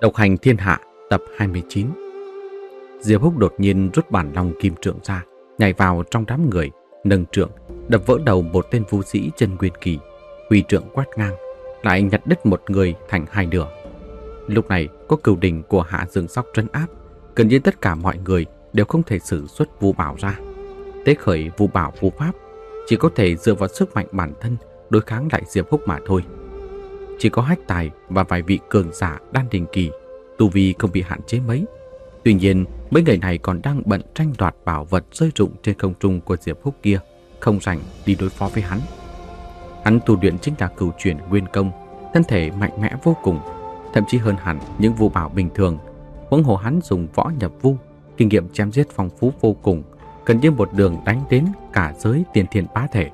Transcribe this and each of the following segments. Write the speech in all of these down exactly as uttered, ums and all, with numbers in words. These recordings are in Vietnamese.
Độc hành thiên hạ tập hai mươi chín. Diệp Húc đột nhiên rút bản long kim trượng ra, nhảy vào trong đám người, nâng trượng, đập vỡ đầu một tên vũ sĩ chân nguyên kỳ, huy trượng quét ngang, lại nhặt đứt một người thành hai nửa. Lúc này có cửu đỉnh của Hạ Dương Sóc trấn áp, gần như tất cả mọi người đều không thể sử xuất vu bảo ra. Tế khởi vu bảo vu pháp chỉ có thể dựa vào sức mạnh bản thân đối kháng lại Diệp Húc mà thôi. Chỉ có Hách Tài và vài vị cường giả đan đình kỳ, tu vi không bị hạn chế mấy. Tuy nhiên, mấy người này còn đang bận tranh đoạt bảo vật rơi rụng trên không trung của Diệp Húc kia, không rảnh đi đối phó với hắn. Hắn tu luyện chính là cửu chuyển nguyên công, thân thể mạnh mẽ vô cùng, thậm chí hơn hẳn những vu bảo bình thường. Huống hồ hắn dùng võ nhập vu, kinh nghiệm chém giết phong phú vô cùng, gần như một đường đánh đến cả giới tiên thiên bá thể.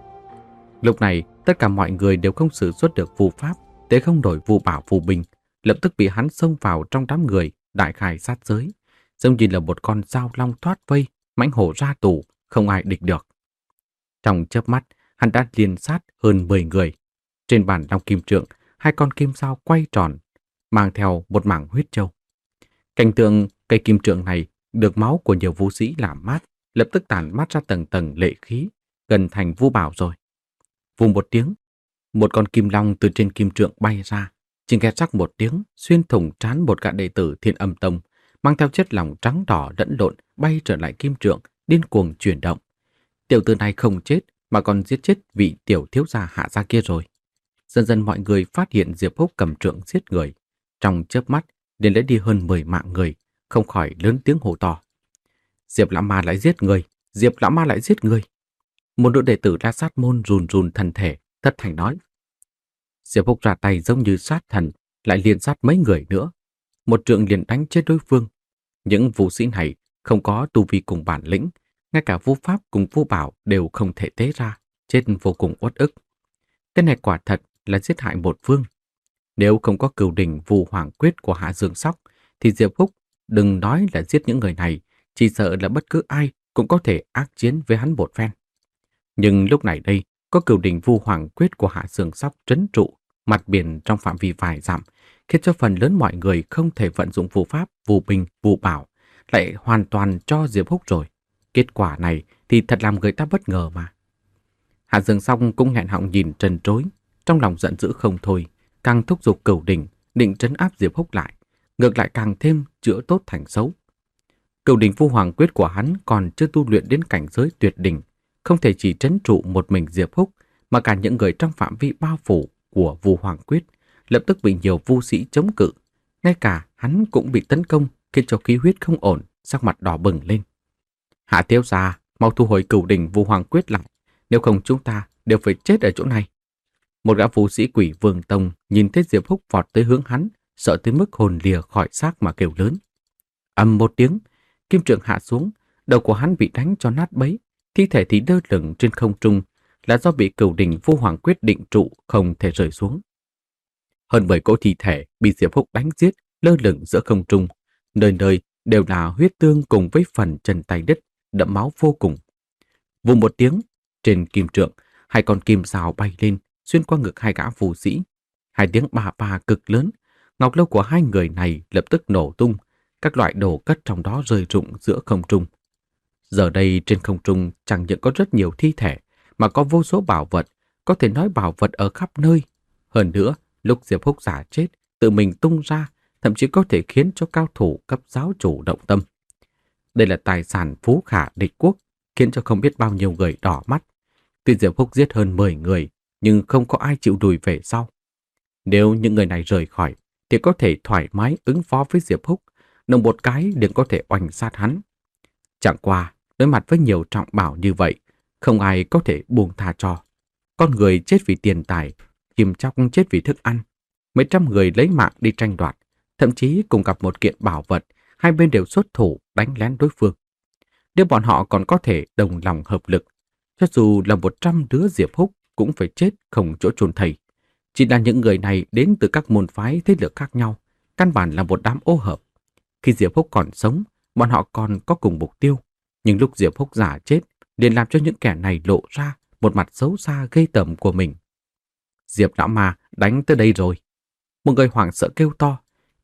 Lúc này, tất cả mọi người đều không sử xuất được vu pháp, để không đổi vu bảo vu binh, lập tức bị hắn xông vào trong đám người, đại khai sát giới, giống như là một con dao long thoát vây, mãnh hổ ra tù, không ai địch được. Trong chớp mắt, hắn đã liên sát hơn mười người. Trên bàn long kim trượng, hai con kim dao quay tròn, mang theo một mảng huyết châu. Cảnh tượng cây kim trượng này được máu của nhiều vũ sĩ làm mát, lập tức tản mát ra tầng tầng lệ khí, gần thành vu bảo rồi. Vù một tiếng, một con kim long từ trên kim trượng bay ra, chỉ nghe rắc một tiếng xuyên thủng trán một gã đệ tử Thiên Âm Tông, mang theo chất lỏng trắng đỏ lẫn lộn bay trở lại kim trượng, điên cuồng chuyển động. Tiểu tử này không chết mà còn giết chết vị tiểu thiếu gia Hạ gia kia rồi. Dần dần mọi người phát hiện Diệp Húc cầm trượng giết người, trong chớp mắt liền lấy đi hơn mười mạng người, không khỏi lớn tiếng hô to: Diệp lão ma lại giết người, Diệp lão ma lại giết người. Một nữ đệ tử La Sát môn run run thân thể, thất thành nói. Diệp Húc ra tay giống như sát thần, lại liên sát mấy người nữa, một trượng liền đánh chết đối phương. Những vũ sĩ này không có tu vi cùng bản lĩnh, ngay cả vu pháp cùng vu bảo đều không thể tế ra, chết vô cùng uất ức. Cái này quả thật là giết hại một vương. Nếu không có cửu đỉnh vu hoàng quyết của Hạ Dương Sóc, thì Diệp Húc đừng nói là giết những người này, chỉ sợ là bất cứ ai cũng có thể ác chiến với hắn một phen. Nhưng lúc này đây, có cửu đỉnh vu hoàng quyết của Hạ Dương Sóc trấn trụ mặt biển trong phạm vi vài dặm, khiến cho phần lớn mọi người không thể vận dụng vu pháp, vu binh, vu bảo, lại hoàn toàn cho Diệp Húc rồi. Kết quả này thì thật làm người ta bất ngờ mà. Hạ Dương Sóc cũng nghẹn họng nhìn trần trối, trong lòng giận dữ không thôi, càng thúc giục cửu đỉnh định trấn áp Diệp Húc lại, ngược lại càng thêm chữa tốt thành xấu. Cửu đỉnh vu hoàng quyết của hắn còn chưa tu luyện đến cảnh giới tuyệt đỉnh, không thể chỉ trấn trụ một mình Diệp Húc, mà cả những người trong phạm vi bao phủ của vu hoàng quyết lập tức bị nhiều vu sĩ chống cự. Ngay cả hắn cũng bị tấn công, khiến cho khí huyết không ổn, sắc mặt đỏ bừng lên. Hạ thiếu gia, mau thu hồi cửu đỉnh vu hoàng quyết lại, nếu không chúng ta đều phải chết ở chỗ này. Một gã vu sĩ Quỷ Vương Tông nhìn thấy Diệp Húc vọt tới hướng hắn, sợ tới mức hồn lìa khỏi xác mà kêu lớn. Ầm một tiếng, kim trượng hạ xuống, đầu của hắn bị đánh cho nát bấy, thi thể thì đơ lửng trên không trung, là do bị cửu đỉnh vu hoàng quyết định trụ, không thể rơi xuống. Hơn mười cỗ thi thể bị Diệp Húc đánh giết, lơ lửng giữa không trung, nơi nơi đều là huyết tương cùng với phần chân tay đứt, đẫm máu vô cùng. Vù một tiếng, trên kim trượng, hai con kim dao bay lên, xuyên qua ngực hai gã phù sĩ. Hai tiếng bà bà cực lớn, ngọc lâu của hai người này lập tức nổ tung, các loại đồ cất trong đó rơi rụng giữa không trung. Giờ đây trên không trung chẳng những có rất nhiều thi thể, mà có vô số bảo vật, có thể nói bảo vật ở khắp nơi. Hơn nữa, lúc Diệp Húc giả chết, tự mình tung ra, thậm chí có thể khiến cho cao thủ cấp giáo chủ động tâm. Đây là tài sản phú khả địch quốc, khiến cho không biết bao nhiêu người đỏ mắt. Tuy Diệp Húc giết hơn mười người, nhưng không có ai chịu lùi về sau. Nếu những người này rời khỏi, thì có thể thoải mái ứng phó với Diệp Húc, nồng một cái liền có thể oanh sát hắn. Chẳng qua, đối mặt với nhiều trọng bảo như vậy, không ai có thể buông tha cho. Con người chết vì tiền tài, chim chóc chết vì thức ăn. Mấy trăm người lấy mạng đi tranh đoạt, thậm chí cùng gặp một kiện bảo vật, hai bên đều xuất thủ đánh lén đối phương. Nếu bọn họ còn có thể đồng lòng hợp lực, cho dù là một trăm đứa Diệp Húc cũng phải chết không chỗ chôn thây. Chỉ là những người này đến từ các môn phái thế lực khác nhau, căn bản là một đám ô hợp. Khi Diệp Húc còn sống, bọn họ còn có cùng mục tiêu, nhưng lúc Diệp Húc giả chết, liền làm cho những kẻ này lộ ra một mặt xấu xa ghê tởm của mình. Diệp lão ma đánh tới đây rồi. Một người hoảng sợ kêu to,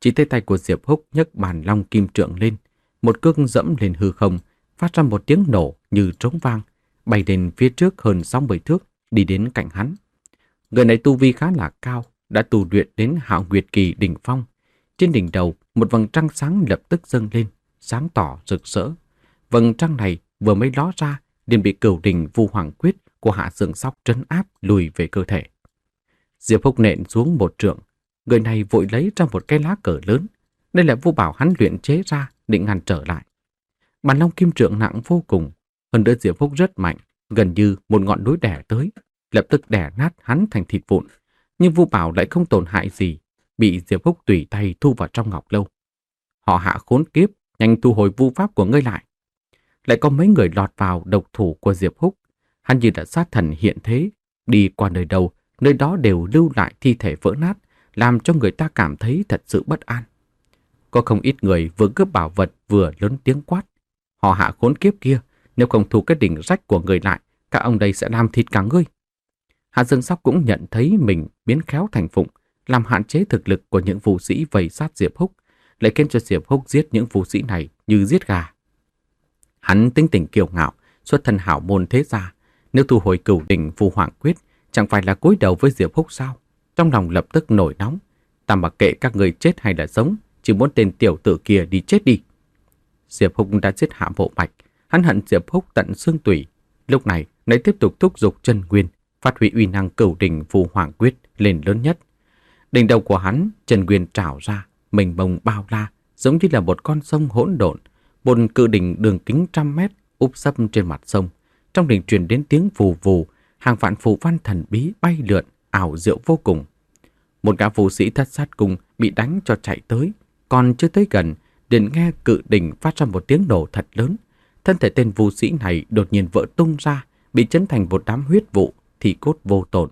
Chỉ thấy tay của Diệp Húc nhấc bàn long kim trượng lên, một cước dẫm lên hư không, phát ra một tiếng nổ như trống vang, bay đến phía trước hơn sáu mươi thước, đi đến cạnh hắn. Người này tu vi khá là cao, đã tu luyện đến Hạo Nguyệt kỳ đỉnh phong. Trên đỉnh đầu, một vầng trăng sáng lập tức dâng lên, sáng tỏ rực rỡ. Vầng trăng này vừa mới ló ra, liền bị Cửu Đỉnh Vu Hoàng Quyết của Hạ Sương Sóc trấn áp lùi về cơ thể. Diệp Húc nện xuống một trượng, người này vội lấy ra một cái lá cờ lớn. Đây là Vu bảo hắn luyện chế ra, định ngăn trở lại. Bàn long kim trượng nặng vô cùng, hơn nữa Diệp Húc rất mạnh, gần như một ngọn núi đè tới, lập tức đè nát hắn thành thịt vụn. Nhưng Vu bảo lại không tổn hại gì, bị Diệp Húc tùy tay thu vào trong ngọc lâu. Họ Hạ khốn kiếp, nhanh thu hồi vu pháp của ngươi lại. Lại có mấy người lọt vào độc thủ của Diệp Húc. Hắn như đã sát thần hiện thế, đi qua nơi đâu, nơi đó đều lưu lại thi thể vỡ nát, làm cho người ta cảm thấy thật sự bất an. Có không ít người vừa cướp bảo vật vừa lớn tiếng quát. Họ Hạ khốn kiếp kia, nếu không thu cái đỉnh rách của người lại, các ông đây sẽ làm thịt cả ngươi. Hạ Dương Sóc cũng nhận thấy mình biến khéo thành phụng, làm hạn chế thực lực của những vũ sĩ vây sát Diệp Húc, lại khiến cho Diệp Húc giết những vũ sĩ này như giết gà. Hắn tính tình kiêu ngạo, xuất thân hảo môn thế gia, nếu thu hồi Cửu Đỉnh Vu Hoàng Quyết, chẳng phải là cúi đầu với Diệp Húc sao? Trong lòng lập tức nổi nóng, ta mặc kệ các người chết hay là sống, chỉ muốn tên tiểu tử kia đi chết đi. Diệp Húc đã giết Hạ Vô Bạch, hắn hận Diệp Húc tận xương tủy. Lúc này, lại tiếp tục thúc giục chân nguyên, phát huy uy năng Cửu Đỉnh Vu Hoàng Quyết lên lớn nhất. Đỉnh đầu của hắn, chân nguyên trào ra, mênh mông bao la, giống như là một con sông hỗn độn. Một cự đỉnh đường kính trăm mét úp sấp trên mặt sông. Trong đỉnh truyền đến tiếng vù vù, hàng vạn phù văn thần bí bay lượn, ảo diệu vô cùng. Một gã vũ sĩ thất sát cung bị đánh cho chạy tới, còn chưa tới gần, liền nghe cự đỉnh phát ra một tiếng nổ thật lớn. Thân thể tên vũ sĩ này đột nhiên vỡ tung ra, bị chấn thành một đám huyết vụ, thì cốt vô tổn.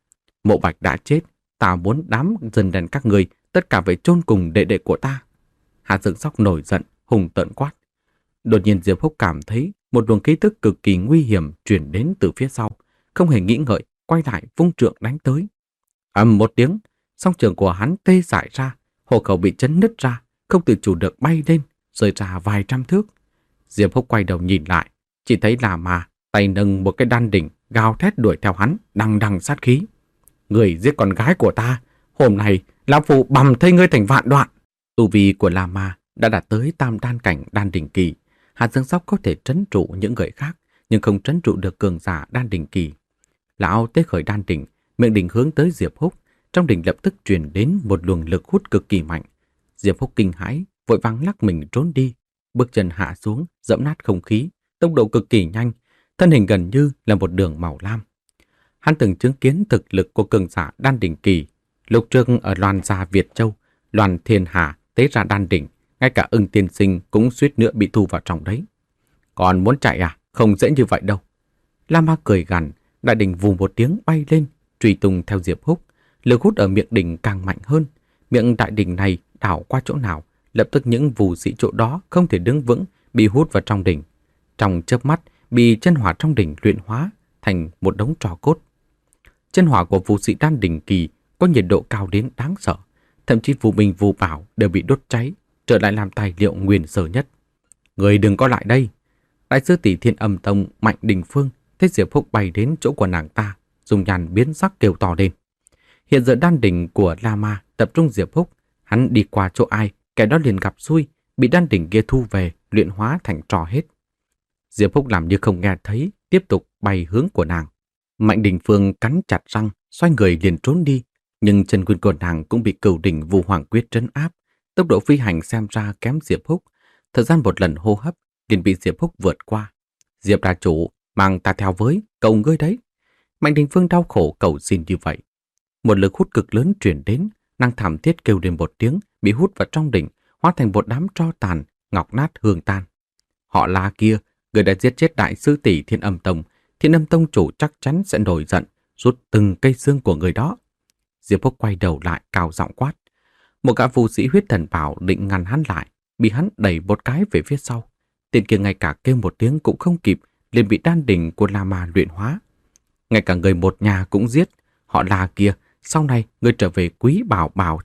Mộ Bạch đã chết, ta muốn đám dân đen các người tất cả phải chôn cùng đệ đệ của ta. Hạ Dương Sóc nổi giận, hùng tợn quát. Đột nhiên Diệp Húc cảm thấy một luồng khí tức cực kỳ nguy hiểm truyền đến từ phía sau, không hề nghĩ ngợi, quay lại vung trượng đánh tới. Ầm một tiếng, song trường của hắn tê dại ra, hộ khẩu bị chấn nứt ra, không tự chủ được bay lên, rơi ra vài trăm thước. Diệp Húc quay đầu nhìn lại, chỉ thấy là mà tay nâng một cái đan đỉnh, gào thét đuổi theo hắn, đằng đằng sát khí. Người giết con gái của ta, hôm nay lão phu bầm thây ngươi thành vạn đoạn. Tu vi của La Ma đã đạt tới tam đan cảnh đan đỉnh kỳ. Hạ Dương Sóc có thể trấn trụ những người khác, nhưng không trấn trụ được cường giả đan đỉnh kỳ. Lão tế khởi đan đỉnh, miệng đỉnh hướng tới Diệp Húc, trong đỉnh lập tức truyền đến một luồng lực hút cực kỳ mạnh. Diệp Húc kinh hãi, vội vàng lắc mình trốn đi, bước chân hạ xuống, dẫm nát không khí, tốc độ cực kỳ nhanh, thân hình gần như là một đường màu lam. Hắn từng chứng kiến thực lực của cường giả đan đỉnh kỳ, lúc trước ở Loan gia Việt Châu, Loan Thiên Hà tế ra đan đỉnh, ngay cả Ưng tiên sinh cũng suýt nữa bị thu vào trong đấy. Còn muốn chạy à? Không dễ như vậy đâu. La Ma cười gằn, đại đỉnh vù một tiếng bay lên, truy tung theo Diệp Húc. Lực hút ở miệng đỉnh càng mạnh hơn. Miệng đại đỉnh này đảo qua chỗ nào, lập tức những vũ sĩ chỗ đó không thể đứng vững, bị hút vào trong đỉnh. Trong chớp mắt, bị chân hỏa trong đỉnh luyện hóa thành một đống tro cốt. Chân hỏa của vũ sĩ đan đỉnh kỳ có nhiệt độ cao đến đáng sợ, thậm chí phù binh phù bảo đều bị đốt cháy, trở lại làm tài liệu nguyên sơ nhất. Người đừng có lại đây. Đại sư tỷ Thiên Âm Tông Mạnh Đình Phương thấy Diệp Húc bay đến chỗ của nàng ta, dùng nhàn biến sắc kêu to lên. Hiện giờ đan đỉnh của La Ma tập trung Diệp Húc, hắn đi qua chỗ ai, kẻ đó liền gặp xui, bị đan đỉnh kia thu về, luyện hóa thành trò hết. Diệp Húc làm như không nghe thấy, tiếp tục bay hướng của nàng. Mạnh Đình Phương cắn chặt răng, xoay người liền trốn đi, nhưng chân nguyên của nàng cũng bị Cửu Đỉnh Vu Hoàng Quyết trấn áp, tốc độ phi hành xem ra kém Diệp Húc. Thời gian một lần hô hấp liền bị Diệp Húc vượt qua. Diệp đà chủ, mang ta theo với, cầu ngươi đấy. Mạnh Đình Phương đau khổ cầu xin như vậy. Một lực hút cực lớn truyền đến, nàng thảm thiết kêu lên một tiếng, bị hút vào trong đỉnh, hóa thành một đám tro tàn, ngọc nát hương tan. Họ La kia, người đã giết chết đại sư tỷ Thiên Âm Tông, Thiên Âm Tông chủ chắc chắn sẽ nổi giận, rút từng cây xương của người đó. Diệp Húc quay đầu lại cao giọng quát. Một gã vũ sĩ huyết thần bảo định ngăn hắn lại, bị hắn đẩy một cái về phía sau. Tên kia ngay cả kêu một tiếng cũng không kịp, liền bị đan đỉnh của La Ma luyện hóa. Ngay cả người một nhà cũng giết. Họ La kia, sau này người trở về quý bảo bảo chủ,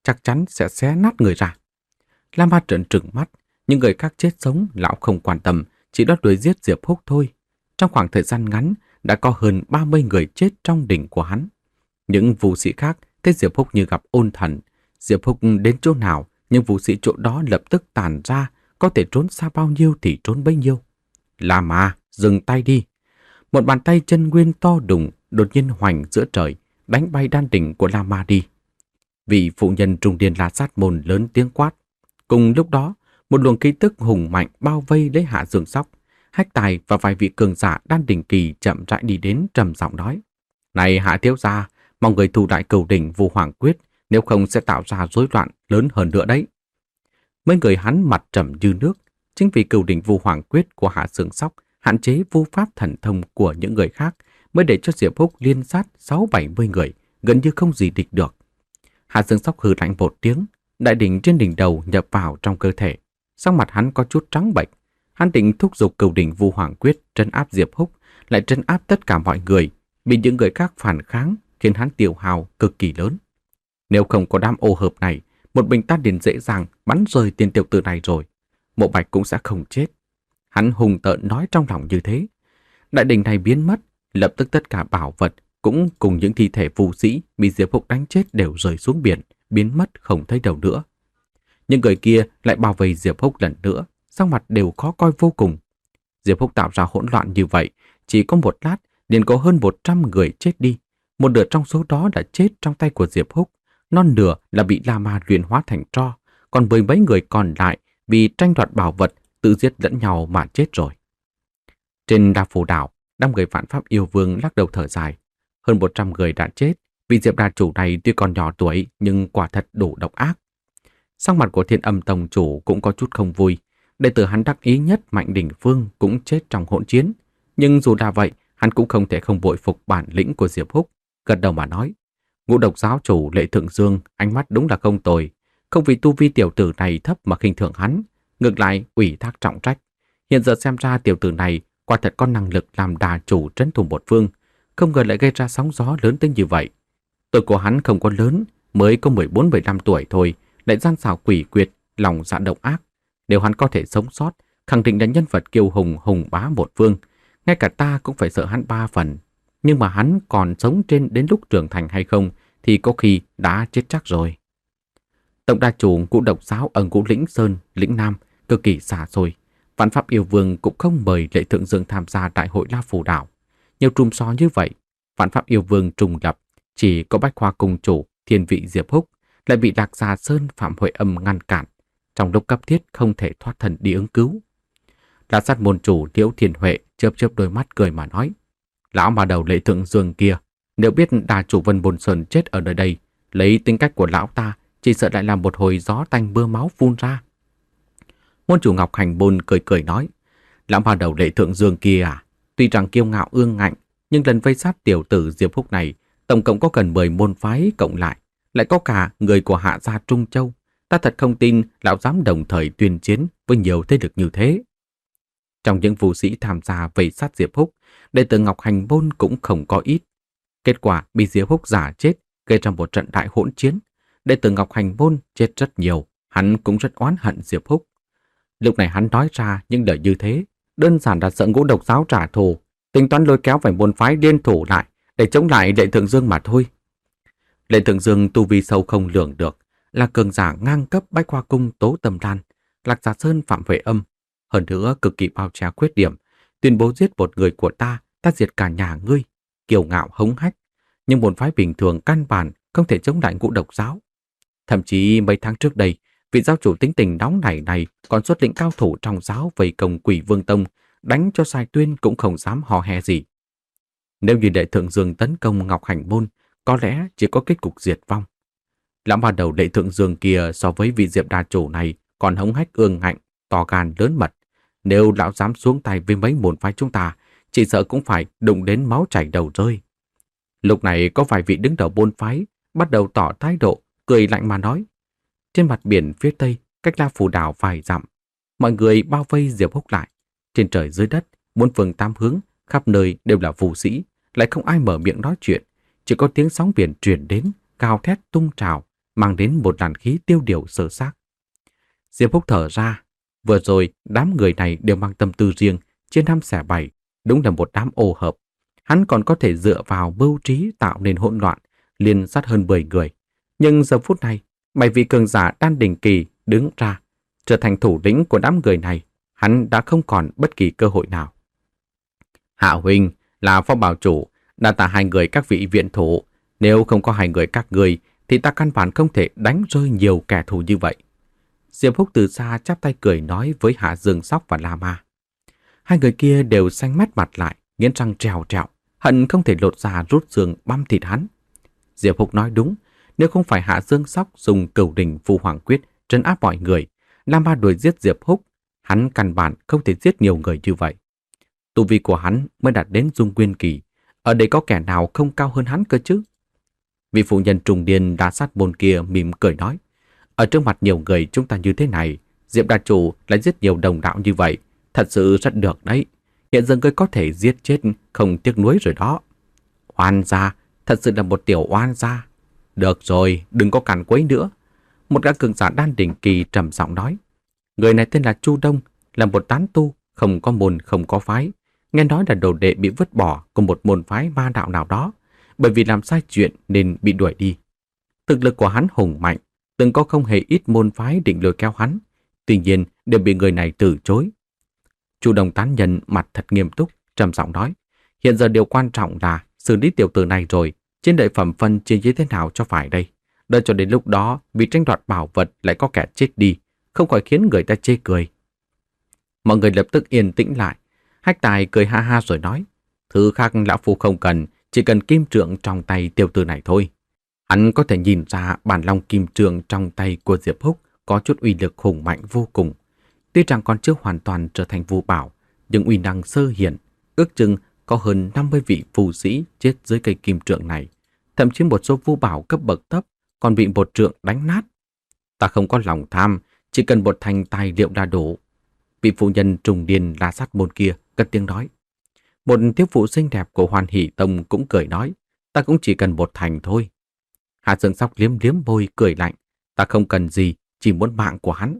chắc chắn sẽ xé nát người ra. La Ma trợn trừng mắt, những người khác chết sống lão không quan tâm, chỉ đốt đuổi giết Diệp Húc thôi. Trong khoảng thời gian ngắn, đã có hơn ba mươi người chết trong đỉnh của hắn. Những vũ sĩ khác thấy Diệp Húc như gặp ôn thần. Diệp Húc đến chỗ nào, những vũ sĩ chỗ đó lập tức tàn ra, có thể trốn xa bao nhiêu thì trốn bấy nhiêu. La Ma, dừng tay đi. Một bàn tay chân nguyên to đùng đột nhiên hoành giữa trời, đánh bay đan đỉnh của La Ma đi. Vị phụ nhân trung niên La Sát Môn lớn tiếng quát. Cùng lúc đó, một luồng khí tức hùng mạnh bao vây lấy Hạ Dương Sóc. Hách Tài và vài vị cường giả đan đỉnh kỳ chậm rãi đi đến, trầm giọng nói: "Này Hạ thiếu gia, mong người thu đại cửu đỉnh Vu Hoàng Quyết, nếu không sẽ tạo ra rối loạn lớn hơn nữa đấy." Mấy người hắn mặt trầm như nước, chính vì cửu đỉnh Vu Hoàng Quyết của Hạ Dương Sóc hạn chế vu pháp thần thông của những người khác, mới để cho Diệp Húc liên sát sáu bảy mươi người, gần như không gì địch được. Hạ Dương Sóc hừ lạnh một tiếng, đại đỉnh trên đỉnh đầu nhập vào trong cơ thể. Sắc mặt hắn có chút trắng bệch. Hắn định thúc giục cửu đỉnh Vu Hoàng Quyết trấn áp Diệp Húc, lại trấn áp tất cả mọi người, bị những người khác phản kháng khiến hắn tiêu hao cực kỳ lớn. Nếu không có đám ô hợp này, một bình tan điền dễ dàng bắn rơi tên tiểu tử này rồi. Mộ Bạch cũng sẽ không chết. Hắn hùng tợn nói trong lòng như thế. Đại đỉnh này biến mất, lập tức tất cả bảo vật cũng cùng những thi thể phù sĩ bị Diệp Húc đánh chết đều rơi xuống biển, biến mất không thấy đâu nữa. Những người kia lại bao vây Diệp Húc lần nữa, sắc mặt đều khó coi vô cùng. Diệp Húc tạo ra hỗn loạn như vậy, chỉ có một lát liền có hơn một trăm người chết đi. Một nửa trong số đó đã chết trong tay của Diệp Húc, non nửa là bị La Ma luyện hóa thành tro, còn mười mấy người còn lại vì tranh đoạt bảo vật tự giết lẫn nhau mà chết rồi. Trên Đa Phù đảo, đám người vạn pháp yêu vương lắc đầu thở dài. Hơn một trăm người đã chết, vì Diệp đà chủ này tuy còn nhỏ tuổi nhưng quả thật đủ độc ác. Sắc mặt của Thiên Âm Tông chủ cũng có chút không vui. Đệ tử hắn đắc ý nhất Mạnh Đỉnh Phương cũng chết trong hỗn chiến. Nhưng dù là vậy, hắn cũng không thể không bội phục bản lĩnh của Diệp Húc. Gật đầu mà nói: Ngũ độc giáo chủ Lệ Thượng Dương ánh mắt đúng là không tồi, không vì tu vi tiểu tử này thấp mà khinh thường hắn, ngược lại ủy thác trọng trách. Hiện giờ xem ra tiểu tử này quả thật có năng lực làm đà chủ trấn thủ một phương, không ngờ lại gây ra sóng gió lớn tới như vậy. Tuổi của hắn không có lớn, mới có mười bốn mười lăm tuổi thôi, lại gian xảo quỷ quyệt, lòng dạ độc ác. Nếu hắn có thể sống sót, khẳng định là nhân vật kiêu hùng hùng bá một phương, ngay cả ta cũng phải sợ hắn ba phần. Nhưng mà hắn còn sống trên đến lúc trưởng thành hay không thì có khi đã chết chắc rồi. Tổng đà chủ Ngũ độc giáo ở Ngũ Lĩnh Sơn, Lĩnh Nam cực kỳ xa xôi. Vạn pháp yêu vương cũng không mời Lệ Thượng Dương tham gia đại hội La Phù đảo. Nhiều trùm xó như vậy, Vạn pháp yêu vương trùng lập, chỉ có Bách Hoa cung chủ Thiên Vị Diệp Húc lại bị Lạc Gia Sơn Phạm Huệ Âm ngăn cản, trong lúc cấp thiết không thể thoát thân đi ứng cứu. La Sát môn chủ Liễu Thiên Huệ chớp chớp đôi mắt cười mà nói: Lão mà đầu Lệ Thượng Dương kia, nếu biết đà chủ Vân Bồn Sơn chết ở nơi đây, lấy tính cách của lão ta, chỉ sợ lại làm một hồi gió tanh mưa máu phun ra. Môn chủ Ngọc Hành Bôn cười cười nói: Lão mà đầu Lệ Thượng Dương kia à, tuy rằng kiêu ngạo ương ngạnh, nhưng lần vây sát tiểu tử Diệp Húc này, tổng cộng có gần mười môn phái cộng lại, lại có cả người của Hạ gia Trung Châu. Ta thật không tin lão dám đồng thời tuyên chiến với nhiều thế lực như thế. Trong những vũ sĩ tham gia vây sát Diệp Húc, đệ tử Ngọc Hành Bôn cũng không có ít. Kết quả bị Diệp Húc giả chết, gây ra một trận đại hỗn chiến. Đệ tử Ngọc Hành Bôn chết rất nhiều, hắn cũng rất oán hận Diệp Húc. Lúc này hắn nói ra những lời như thế, đơn giản là sợ Ngũ độc giáo trả thù, tính toán lôi kéo vài môn phái liên thủ lại để chống lại Lệ Thượng Dương mà thôi. Lệ Thượng Dương tu vi sâu không lường được, là cường giả ngang cấp Bách Hoa cung Tố Tâm Lan, Lạc Gia Sơn Phạm Huệ Âm, hơn nữa cực kỳ bao che khuyết điểm, tuyên bố giết một người của ta, ta diệt cả nhà ngươi, kiêu ngạo hống hách, nhưng môn phái bình thường căn bản không thể chống lại Ngũ độc giáo. Thậm chí mấy tháng trước đây, vị giáo chủ tính tình nóng nảy này còn xuất lĩnh cao thủ trong giáo vây công Quỷ Vương Tông, đánh cho Sai Tuyên cũng không dám hò he gì. Nếu như Lệ Thượng Dương tấn công Ngọc Hành Môn, có lẽ chỉ có kết cục diệt vong. Lão ban đầu Lệ Thượng Dương kia so với vị Diệp đà chủ này còn hống hách ương ngạnh, to gan lớn mật. Nếu lão dám xuống tay với mấy môn phái chúng ta, chỉ sợ cũng phải đụng đến máu chảy đầu rơi. Lúc này có vài vị đứng đầu môn phái bắt đầu tỏ thái độ, cười lạnh mà nói. Trên mặt biển phía tây, cách La Phù đảo vài dặm, mọi người bao vây Diệp Húc lại. Trên trời dưới đất, bốn phương tám hướng, khắp nơi đều là phù sĩ, lại không ai mở miệng nói chuyện, chỉ có tiếng sóng biển truyền đến, gào thét tung trào, mang đến một làn khí tiêu điều sơ xác. Diệp Húc thở ra, vừa rồi đám người này đều mang tâm tư riêng, chia năm xẻ bảy, đúng là một đám ô hợp. Hắn còn có thể dựa vào mưu trí tạo nên hỗn loạn, liên sát hơn mười người. Nhưng giờ phút này, bảy vị cường giả đan đỉnh kỳ đứng ra, trở thành thủ lĩnh của đám người này, hắn đã không còn bất kỳ cơ hội nào. Hạ huynh là phó bảo chủ, đa tạ hai người các vị viện thủ, nếu không có hai người các người thì ta căn bản không thể đánh rơi nhiều kẻ thù như vậy. Diệp Húc từ xa chắp tay cười nói với Hạ Dương Sóc và La Ma. Hai người kia đều xanh mét mặt lại, nghiến răng trèo trèo, hận không thể lột ra rút xương băm thịt hắn. Diệp Húc nói đúng, nếu không phải Hạ Dương Sóc dùng Cửu Đỉnh Phù Hoàng Quyết trấn áp mọi người, La Ma đuổi giết Diệp Húc, hắn căn bản không thể giết nhiều người như vậy. Tu vi của hắn mới đạt đến Dung Nguyên Kỳ, ở đây có kẻ nào không cao hơn hắn cơ chứ? Vị phụ nhân trùng điên đá sát môn kia mỉm cười nói, ở trước mặt nhiều người chúng ta như thế này, Diệp Đà Chủ lại giết nhiều đồng đạo như vậy, thật sự rất được đấy. Hiện giờ ngươi có thể giết chết không tiếc nuối rồi đó. Oan gia, thật sự là một tiểu oan gia. Được rồi, đừng có cản quấy nữa. Một gã cường giả đan đỉnh kỳ trầm giọng nói. Người này tên là Chu Đông, là một tán tu, không có môn không có phái. Nghe nói là đồ đệ bị vứt bỏ của một môn phái ma đạo nào đó, bởi vì làm sai chuyện nên bị đuổi đi. Thực lực của hắn hùng mạnh, từng có không hề ít môn phái định lôi kéo hắn, tuy nhiên đều bị người này từ chối. Chu Đông tán nhân mặt thật nghiêm túc, trầm giọng nói, hiện giờ điều quan trọng là xử lý tiểu tử này rồi, trên đợi phẩm phân chia như thế nào cho phải đây. Đợi cho đến lúc đó, vì tranh đoạt bảo vật lại có kẻ chết đi, không khỏi khiến người ta chê cười. Mọi người lập tức yên tĩnh lại. Hách Tài cười ha ha rồi nói, thứ khác lão phu không cần, chỉ cần kim trượng trong tay tiểu tử này thôi. Hắn có thể nhìn ra bản long kim trượng trong tay của Diệp Húc có chút uy lực hùng mạnh vô cùng. Tuy rằng còn chưa hoàn toàn trở thành vu bảo, nhưng uy năng sơ hiện, ước chừng có hơn năm mươi vị phù sĩ chết dưới cây kim trượng này. Thậm chí một số vu bảo cấp bậc thấp còn bị một trượng đánh nát. Ta không có lòng tham, chỉ cần một thành tài liệu đã đủ. Vị phụ nhân trùng điên la sát môn kia cất tiếng nói. Một thiếu phụ xinh đẹp của Hoàn Hỷ Tông cũng cười nói, ta cũng chỉ cần một thành thôi. Hạ Dương Sóc liếm liếm môi cười lạnh, ta không cần gì, chỉ muốn mạng của hắn.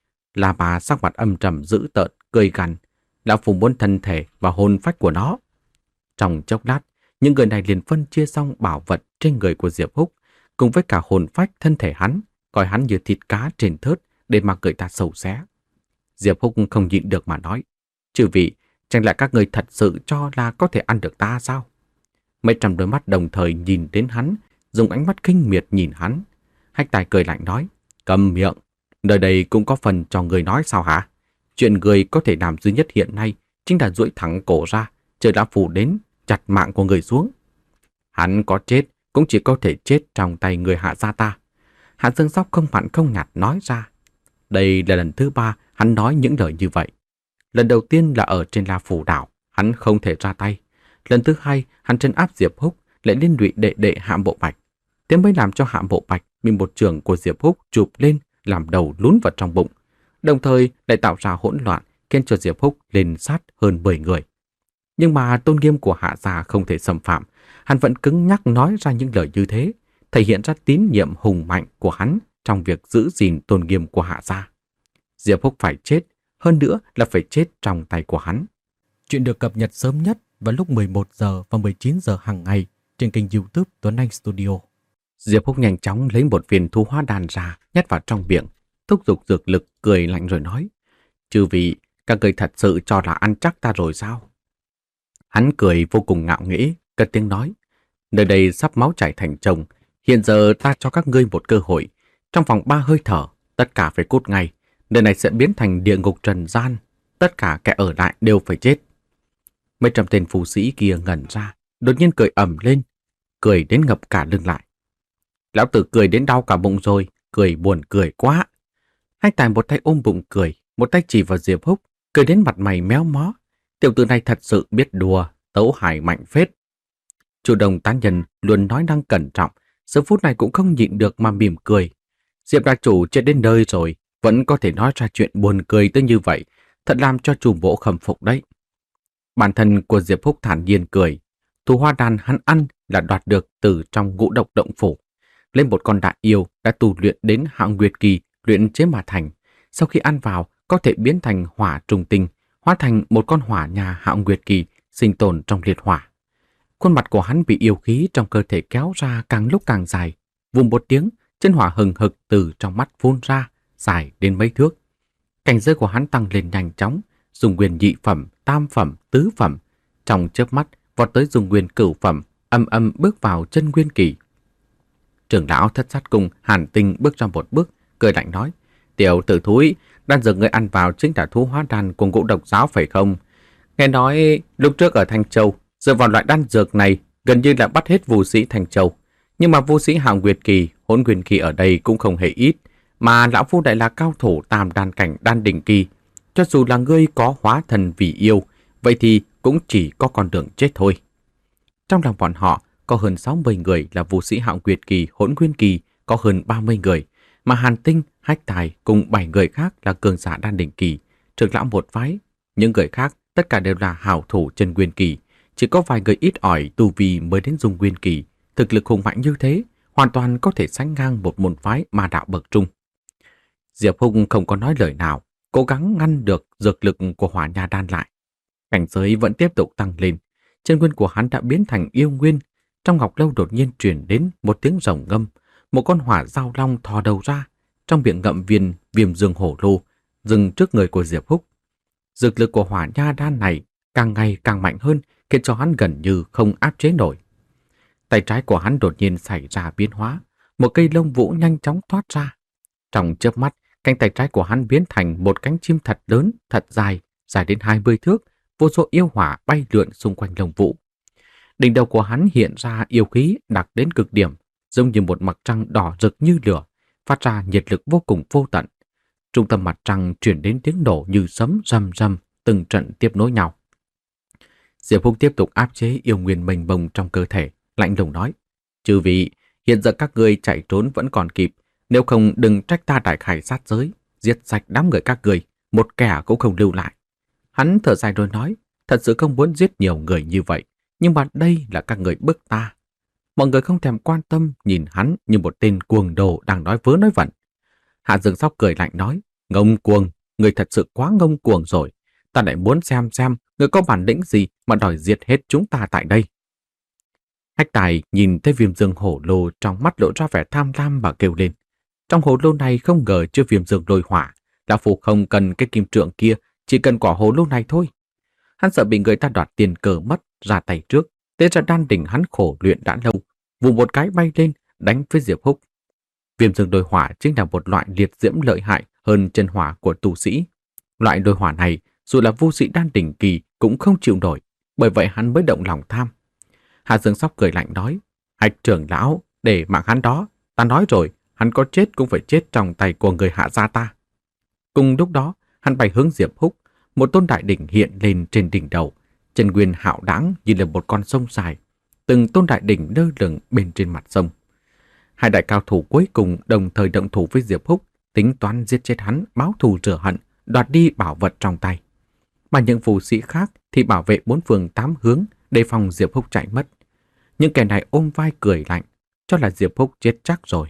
La Bà sắc mặt âm trầm dữ tợn, cười gằn, lão phu muốn thân thể và hồn phách của nó. Trong chốc lát, những người này liền phân chia xong bảo vật trên người của Diệp Húc, cùng với cả hồn phách thân thể hắn, coi hắn như thịt cá trên thớt để mà người ta sầu xé. Diệp Húc không nhịn được mà nói, chư vị, chẳng lẽ các người thật sự cho là có thể ăn được ta sao? Mấy trăm đôi mắt đồng thời nhìn đến hắn, dùng ánh mắt khinh miệt nhìn hắn. Hách Tài cười lạnh nói, cầm miệng, nơi đây cũng có phần cho người nói sao hả? Chuyện người có thể làm duy nhất hiện nay chính là duỗi thẳng cổ ra, chờ lão phu đến, chặt mạng của người xuống. Hắn có chết, cũng chỉ có thể chết trong tay người Hạ gia ta. Hạ Dương Sóc không mặn không nhạt nói ra. Đây là lần thứ ba hắn nói những lời như vậy. Lần đầu tiên là ở trên La Phủ Đảo, hắn không thể ra tay. Lần thứ hai, hắn trấn áp Diệp Húc, lại liên lụy đệ đệ Hạ Bộ Bạch. Thế mới làm cho Hạ Bộ Bạch bị một trường của Diệp Húc chụp lên, làm đầu lún vào trong bụng. Đồng thời lại tạo ra hỗn loạn, khiến cho Diệp Húc lên sát hơn mười người. Nhưng mà tôn nghiêm của Hạ gia không thể xâm phạm, hắn vẫn cứng nhắc nói ra những lời như thế, thể hiện ra tín nhiệm hùng mạnh của hắn trong việc giữ gìn tôn nghiêm của Hạ gia. Diệp Húc phải chết, hơn nữa là phải chết trong tay của hắn. Chuyện được cập nhật sớm nhất vào lúc mười một giờ và mười chín giờ hàng ngày trên kênh YouTube Tuấn Anh Studio. Diệp Húc nhanh chóng lấy một viên thu hóa đan ra, nhét vào trong miệng, thúc giục dược lực, cười lạnh rồi nói, chư vị, các người thật sự cho là ăn chắc ta rồi sao? Hắn cười vô cùng ngạo nghễ, cất tiếng nói, nơi đây sắp máu chảy thành chồng, hiện giờ ta cho các ngươi một cơ hội, trong vòng ba hơi thở, tất cả phải cút ngay, nơi này sẽ biến thành địa ngục trần gian, tất cả kẻ ở lại đều phải chết. Mấy trăm tên phù sĩ kia ngẩn ra, đột nhiên cười ầm lên, cười đến ngập cả lưng lại. Lão tử cười đến đau cả bụng rồi, cười buồn cười quá. Hách Tài một tay ôm bụng cười, một tay chỉ vào Diệp Húc, cười đến mặt mày méo mó. Tiểu tử này thật sự biết đùa, tấu hài mạnh phết. Chu Đồng tán nhân luôn nói năng cẩn trọng, giờ phút này cũng không nhịn được mà mỉm cười. Diệp Đà Chủ chết đến nơi rồi, vẫn có thể nói ra chuyện buồn cười tới như vậy, thật làm cho chủ bộ khâm phục đấy. Bản thân của Diệp Húc thản nhiên cười, thu hoa đan hắn ăn là đoạt được từ trong ngũ độc động phủ. lấy một con đại yêu đã tu luyện đến Hạo Nguyệt kỳ luyện chế mà thành. Sau khi ăn vào, có thể biến thành hỏa trùng tinh, hóa thành một con hỏa nhà Hạo Nguyệt kỳ sinh tồn trong liệt hỏa. Khuôn mặt của hắn bị yêu khí trong cơ thể kéo ra càng lúc càng dài. Vùm một tiếng, chân hỏa hừng hực từ trong mắt phun ra, dài đến mấy thước. Cảnh giới của hắn tăng lên nhanh chóng, dùng nguyên nhị phẩm, tam phẩm, tứ phẩm. Trong chớp mắt, vọt tới dùng nguyên cửu phẩm, âm âm bước vào chân nguyên kỳ. Trưởng lão Thất Sát Cung Hàn Tinh bước ra một bước, cười lạnh nói: "Tiểu tử thúi, đan dược người ăn vào chính là thú hóa đan của Ngũ Độc giáo phải không? Nghe nói lúc trước ở Thanh Châu, dựa vào loại đan dược này gần như là bắt hết vũ sĩ Thanh Châu. Nhưng mà vũ sĩ Hạo Nguyệt kỳ, Hỗn Nguyên kỳ ở đây cũng không hề ít, mà lão phu đại là cao thủ tam đan cảnh đan đỉnh kỳ. Cho dù là ngươi có hóa thần vì yêu, vậy thì cũng chỉ có con đường chết thôi." Trong lòng bọn họ có hơn sáu mươi người là vũ sĩ Hạo Nguyệt kỳ, Hỗn Nguyên kỳ, có hơn ba mươi người, mà Hàn Tinh, Hách Tài cùng bảy người khác là cường giả đan đỉnh kỳ, trưởng lão một phái. Những người khác tất cả đều là hảo thủ chân nguyên kỳ, chỉ có vài người ít ỏi tu vi mới đến dung nguyên kỳ, thực lực hùng mạnh như thế, hoàn toàn có thể sánh ngang một môn phái ma đạo bậc trung. Diệp Hùng không có nói lời nào, cố gắng ngăn được dược lực của hỏa nha đan lại. Cảnh giới vẫn tiếp tục tăng lên, chân nguyên của hắn đã biến thành yêu nguyên. Trong ngọc lâu đột nhiên truyền đến một tiếng rồng ngâm, một con hỏa giao long thò đầu ra, trong miệng ngậm viên viêm dương hổ lô, dừng trước người của Diệp Húc. Dược lực của hỏa nha đan này càng ngày càng mạnh hơn, khiến cho hắn gần như không áp chế nổi. Tay trái của hắn đột nhiên xảy ra biến hóa, một cây lông vũ nhanh chóng thoát ra. Trong chớp mắt, cánh tay trái của hắn biến thành một cánh chim thật lớn, thật dài, dài đến hai mươi thước, vô số yêu hỏa bay lượn xung quanh lông vũ. Đỉnh đầu của hắn hiện ra yêu khí đặc đến cực điểm, giống như một mặt trăng đỏ rực như lửa, phát ra nhiệt lực vô cùng vô tận. Trung tâm mặt trăng truyền đến tiếng nổ như sấm rầm rầm, từng trận tiếp nối nhau. Diệp Húc tiếp tục áp chế yêu nguyên mênh mông trong cơ thể, lạnh lùng nói: "Chư vị, hiện giờ các ngươi chạy trốn vẫn còn kịp, nếu không đừng trách ta đại khải sát giới, giết sạch đám người các ngươi, một kẻ cũng không lưu lại." Hắn thở dài rồi nói: "Thật sự không muốn giết nhiều người như vậy, nhưng mà đây là các người bức ta." Mọi người không thèm quan tâm, nhìn hắn như một tên cuồng đồ đang nói vớ nói vẩn. Hạ Dương Sóc cười lạnh nói: "Ngông cuồng, người thật sự quá ngông cuồng rồi. Ta lại muốn xem xem người có bản lĩnh gì mà đòi diệt hết chúng ta tại đây." Hách Tài nhìn thấy viêm dương hổ lô, trong mắt lộ ra vẻ tham lam và kêu lên: "Trong hổ lô này không ngờ chưa viêm dương lôi hỏa, lão phu không cần cái kim trượng kia, chỉ cần quả hổ lô này thôi." Hắn sợ bị người ta đoạt tiền cờ mất, ra tay trước, thế ra đan đỉnh hắn khổ luyện đã lâu, vùng một cái bay lên đánh với Diệp Húc. Viêm dương lôi hỏa chính là một loại liệt diễm lợi hại hơn chân hỏa của tu sĩ. Loại lôi hỏa này dù là vô sĩ đan đỉnh kỳ cũng không chịu nổi, bởi vậy hắn mới động lòng tham. Hạ Dương Sóc cười lạnh nói: "Hạch trưởng lão, để mạng hắn đó, ta nói rồi, hắn có chết cũng phải chết trong tay của người Hạ gia ta." Cùng lúc đó, hắn bay hướng Diệp Húc, một tôn đại đỉnh hiện lên trên đỉnh đầu, chân nguyên hạo đãng như là một con sông dài, từng tôn đại đỉnh lơ lửng bên trên mặt sông. Hai đại cao thủ cuối cùng đồng thời động thủ với Diệp Húc, tính toán giết chết hắn, báo thù rửa hận, đoạt đi bảo vật trong tay. Mà những phù sĩ khác thì bảo vệ bốn phương tám hướng, đề phòng Diệp Húc chạy mất. Những kẻ này ôm vai cười lạnh, cho là Diệp Húc chết chắc rồi.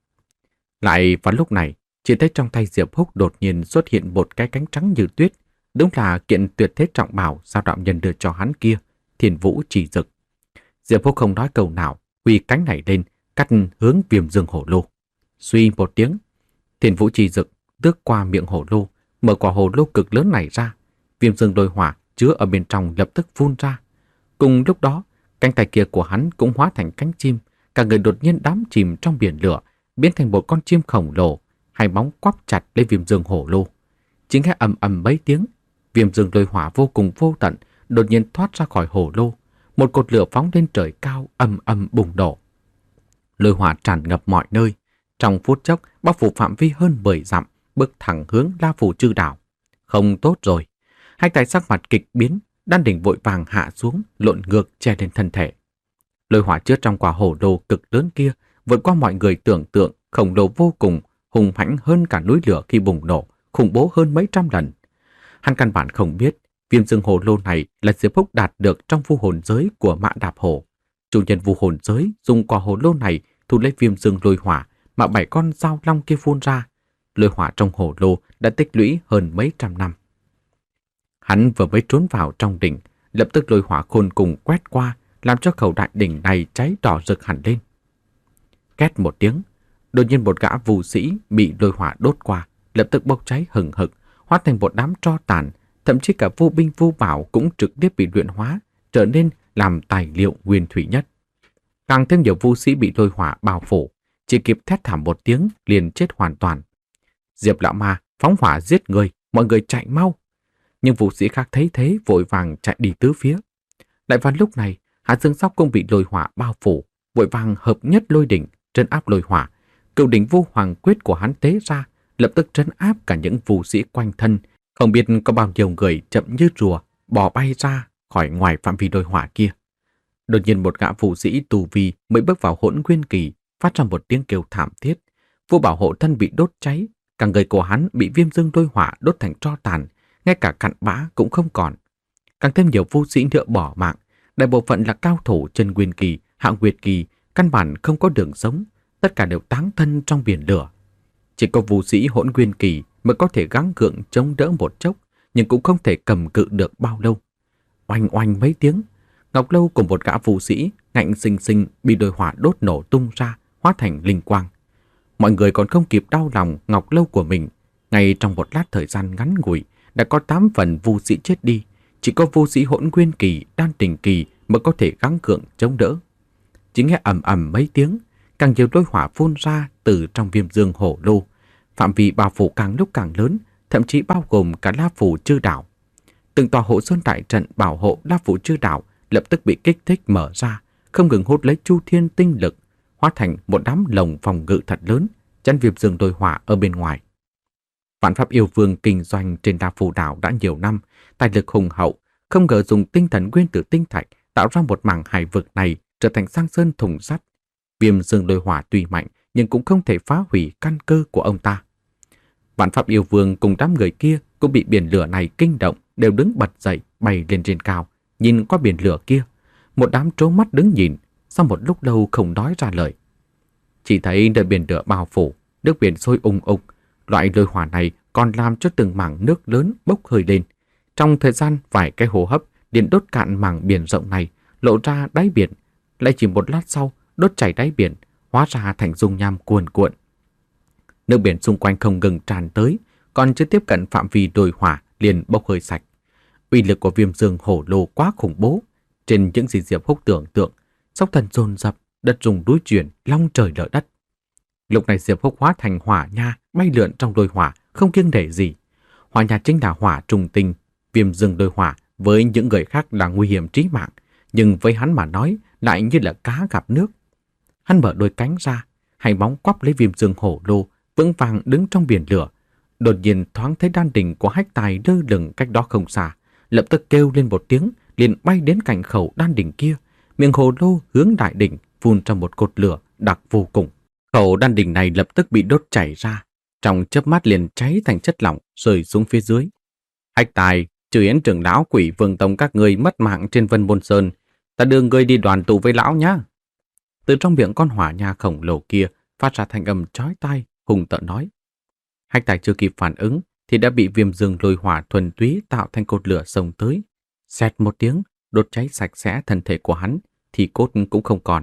Lại vào lúc này, chỉ thấy trong tay Diệp Húc đột nhiên xuất hiện một cái cánh trắng như tuyết, đúng là kiện tuyệt thế trọng bảo sao đạo nhân đưa cho hắn kia, Thiên Vũ Chỉ Dực. Diệp Húc không nói câu nào, huy cánh này lên, cắt hướng viêm dương hổ lô. Suy một tiếng, Thiên Vũ Chỉ Dực tước qua miệng hổ lô, mở quả hổ lô cực lớn này ra, viêm dương lôi hỏa chứa ở bên trong lập tức phun ra. Cùng lúc đó, cánh tay kia của hắn cũng hóa thành cánh chim, cả người đột nhiên đắm chìm trong biển lửa, biến thành một con chim khổng lồ, hai móng quắp chặt lấy viêm dương hổ lô. Chính nghe ầm ầm mấy tiếng, viêm dương lôi hỏa vô cùng vô tận đột nhiên thoát ra khỏi hổ lô, một cột lửa phóng lên trời cao, ầm ầm bùng nổ. Lôi hỏa tràn ngập mọi nơi, trong phút chốc bao phủ phạm vi hơn mười dặm, bước thẳng hướng La Phủ Chư Đảo. Không tốt rồi. Hai tay sắc mặt kịch biến, đan đỉnh vội vàng hạ xuống, lộn ngược che lên thân thể. Lôi hỏa chứa trong quả hổ lô cực lớn kia vượt qua mọi người tưởng tượng, khổng lồ vô cùng, hùng hãnh hơn cả núi lửa khi bùng nổ, khủng bố hơn mấy trăm lần. Hắn căn bản không biết viêm dương hổ lô này là Diệp Húc đạt được trong vu hồn giới của Mã Đạp Hổ. Chủ nhân vu hồn giới dùng quả hổ lô này thu lấy viêm dương lôi hỏa mà bảy con dao long kia phun ra. Lôi hỏa trong hồ lô đã tích lũy hơn mấy trăm năm. Hắn vừa mới trốn vào trong đỉnh, lập tức lôi hỏa khôn cùng quét qua, làm cho khẩu đại đỉnh này cháy đỏ rực hẳn lên. Két một tiếng, đột nhiên một gã vũ sĩ bị lôi hỏa đốt qua, lập tức bốc cháy hừng hực, hóa thành một đám tro tàn, thậm chí cả vô binh vô bảo cũng trực tiếp bị luyện hóa, trở nên làm tài liệu nguyên thủy nhất. Càng thêm nhiều vũ sĩ bị lôi hỏa bao phủ, chỉ kịp thét thảm một tiếng liền chết hoàn toàn. Diệp lão ma phóng hỏa giết người, mọi người chạy mau. Nhưng vũ sĩ khác thấy thế vội vàng chạy đi tứ phía. Lại vào lúc này, Hạ Dương Sóc cũng bị lôi hỏa bao phủ, vội vàng hợp nhất lôi đỉnh, trấn áp lôi hỏa. Cửu đỉnh vô hoàng quyết của hắn tế ra, lập tức trấn áp cả những vũ sĩ quanh thân. Không biết có bao nhiêu người chậm như rùa bỏ bay ra khỏi ngoài phạm vi lôi hỏa kia. Đột nhiên một gã vũ sĩ tù vi mới bước vào hỗn nguyên kỳ, phát ra một tiếng kêu thảm thiết. Vô bảo hộ thân bị đốt cháy, cả người của hắn bị viêm dương lôi hỏa đốt thành tro tàn, ngay cả cặn bã cũng không còn. Càng thêm nhiều vũ sĩ nữa bỏ mạng, đại bộ phận là cao thủ chân nguyên kỳ, hạ nguyệt kỳ, căn bản không có đường sống, tất cả đều táng thân trong biển lửa. Chỉ có vũ sĩ hỗn nguyên kỳ mới có thể gắng gượng chống đỡ một chốc, nhưng cũng không thể cầm cự được bao lâu. Oanh oanh mấy tiếng, Ngọc Lâu cùng một gã vũ sĩ ngạnh sinh sinh bị lôi hỏa đốt nổ tung ra, hóa thành linh quang. Mọi người còn không kịp đau lòng Ngọc Lâu của mình, ngay trong một lát thời gian ngắn ngủi đã có tám phần vũ sĩ chết đi, chỉ có vũ sĩ hỗn nguyên kỳ, đan tình kỳ mới có thể gắng gượng chống đỡ. Chỉ nghe ầm ầm mấy tiếng, càng nhiều lôi hỏa phun ra từ trong viêm dương hổ lô, phạm vi bao phủ càng lúc càng lớn, thậm chí bao gồm cả La Phủ Chư Đảo. Từng tòa hộ sơn đại trận bảo hộ La Phủ Chư Đảo lập tức bị kích thích mở ra, không ngừng hút lấy chu thiên tinh lực, hóa thành một đám lồng phòng ngự thật lớn, chắn viêm dương lôi hỏa ở bên ngoài. Vạn Pháp Yêu Vương kinh doanh trên La Phủ Đảo đã nhiều năm, tài lực hùng hậu, không ngờ dùng tinh thần nguyên tử tinh thạch tạo ra một mảng hải vực này trở thành sang sơn thùng sắt. Viêm dương lôi hỏa tuy mạnh nhưng cũng không thể phá hủy căn cơ của ông ta. Vạn Pháp Yêu Vương cùng đám người kia cũng bị biển lửa này kinh động, đều đứng bật dậy bay lên trên cao, nhìn qua biển lửa kia. Một đám trố mắt đứng nhìn, sau một lúc lâu không nói ra lời. Chỉ thấy nơi biển lửa bao phủ, nước biển sôi ùng ục, loại lôi hỏa này còn làm cho từng mảng nước lớn bốc hơi lên. Trong thời gian vài cái hô hấp, liền đốt cạn mảng biển rộng này, lộ ra đáy biển. Lại chỉ một lát sau, đốt chảy đáy biển, hóa ra thành dung nham cuồn cuộn. Nước biển xung quanh không ngừng tràn tới, còn chưa tiếp cận phạm vi đồi hỏa liền bốc hơi sạch. Uy lực của viêm dương hổ lô quá khủng bố. Trên những gì Diệp Húc tưởng tượng, sóng thần dồn dập, đất rung núi chuyển, long trời lở đất. Lúc này Diệp Húc hóa thành hỏa nha, bay lượn trong đồi hỏa, không kiêng nể gì. Hỏa nha chính là hỏa trùng tinh, viêm dương đồi hỏa với những người khác là nguy hiểm trí mạng, nhưng với hắn mà nói lại như là cá gặp nước. Hắn mở đôi cánh ra, hai bóng quắp lấy viêm dương hổ lô, vững vàng đứng trong biển lửa. Đột nhiên thoáng thấy đan đỉnh của Hách Tài lơ lửng cách đó không xa, lập tức kêu lên một tiếng, liền bay đến cạnh khẩu đan đỉnh kia, miệng hồ lô hướng đại đỉnh phun ra một cột lửa đặc vô cùng. Khẩu đan đỉnh này lập tức bị đốt chảy ra, trong chớp mắt liền cháy thành chất lỏng rơi xuống phía dưới. Hách Tài, Trừ Yến trưởng lão, Quỷ Vương tông các người mất mạng trên Vân Môn Sơn, ta đưa người đi đoàn tụ với lão nhá. Từ trong miệng con hỏa nha khổng lồ kia phát ra thanh âm chói tai, hùng tợn nói. Hách Tài chưa kịp phản ứng thì đã bị viêm dương lôi hỏa thuần túy tạo thành cột lửa xông tới. Xẹt một tiếng, đốt cháy sạch sẽ thân thể của hắn, thì cốt cũng không còn.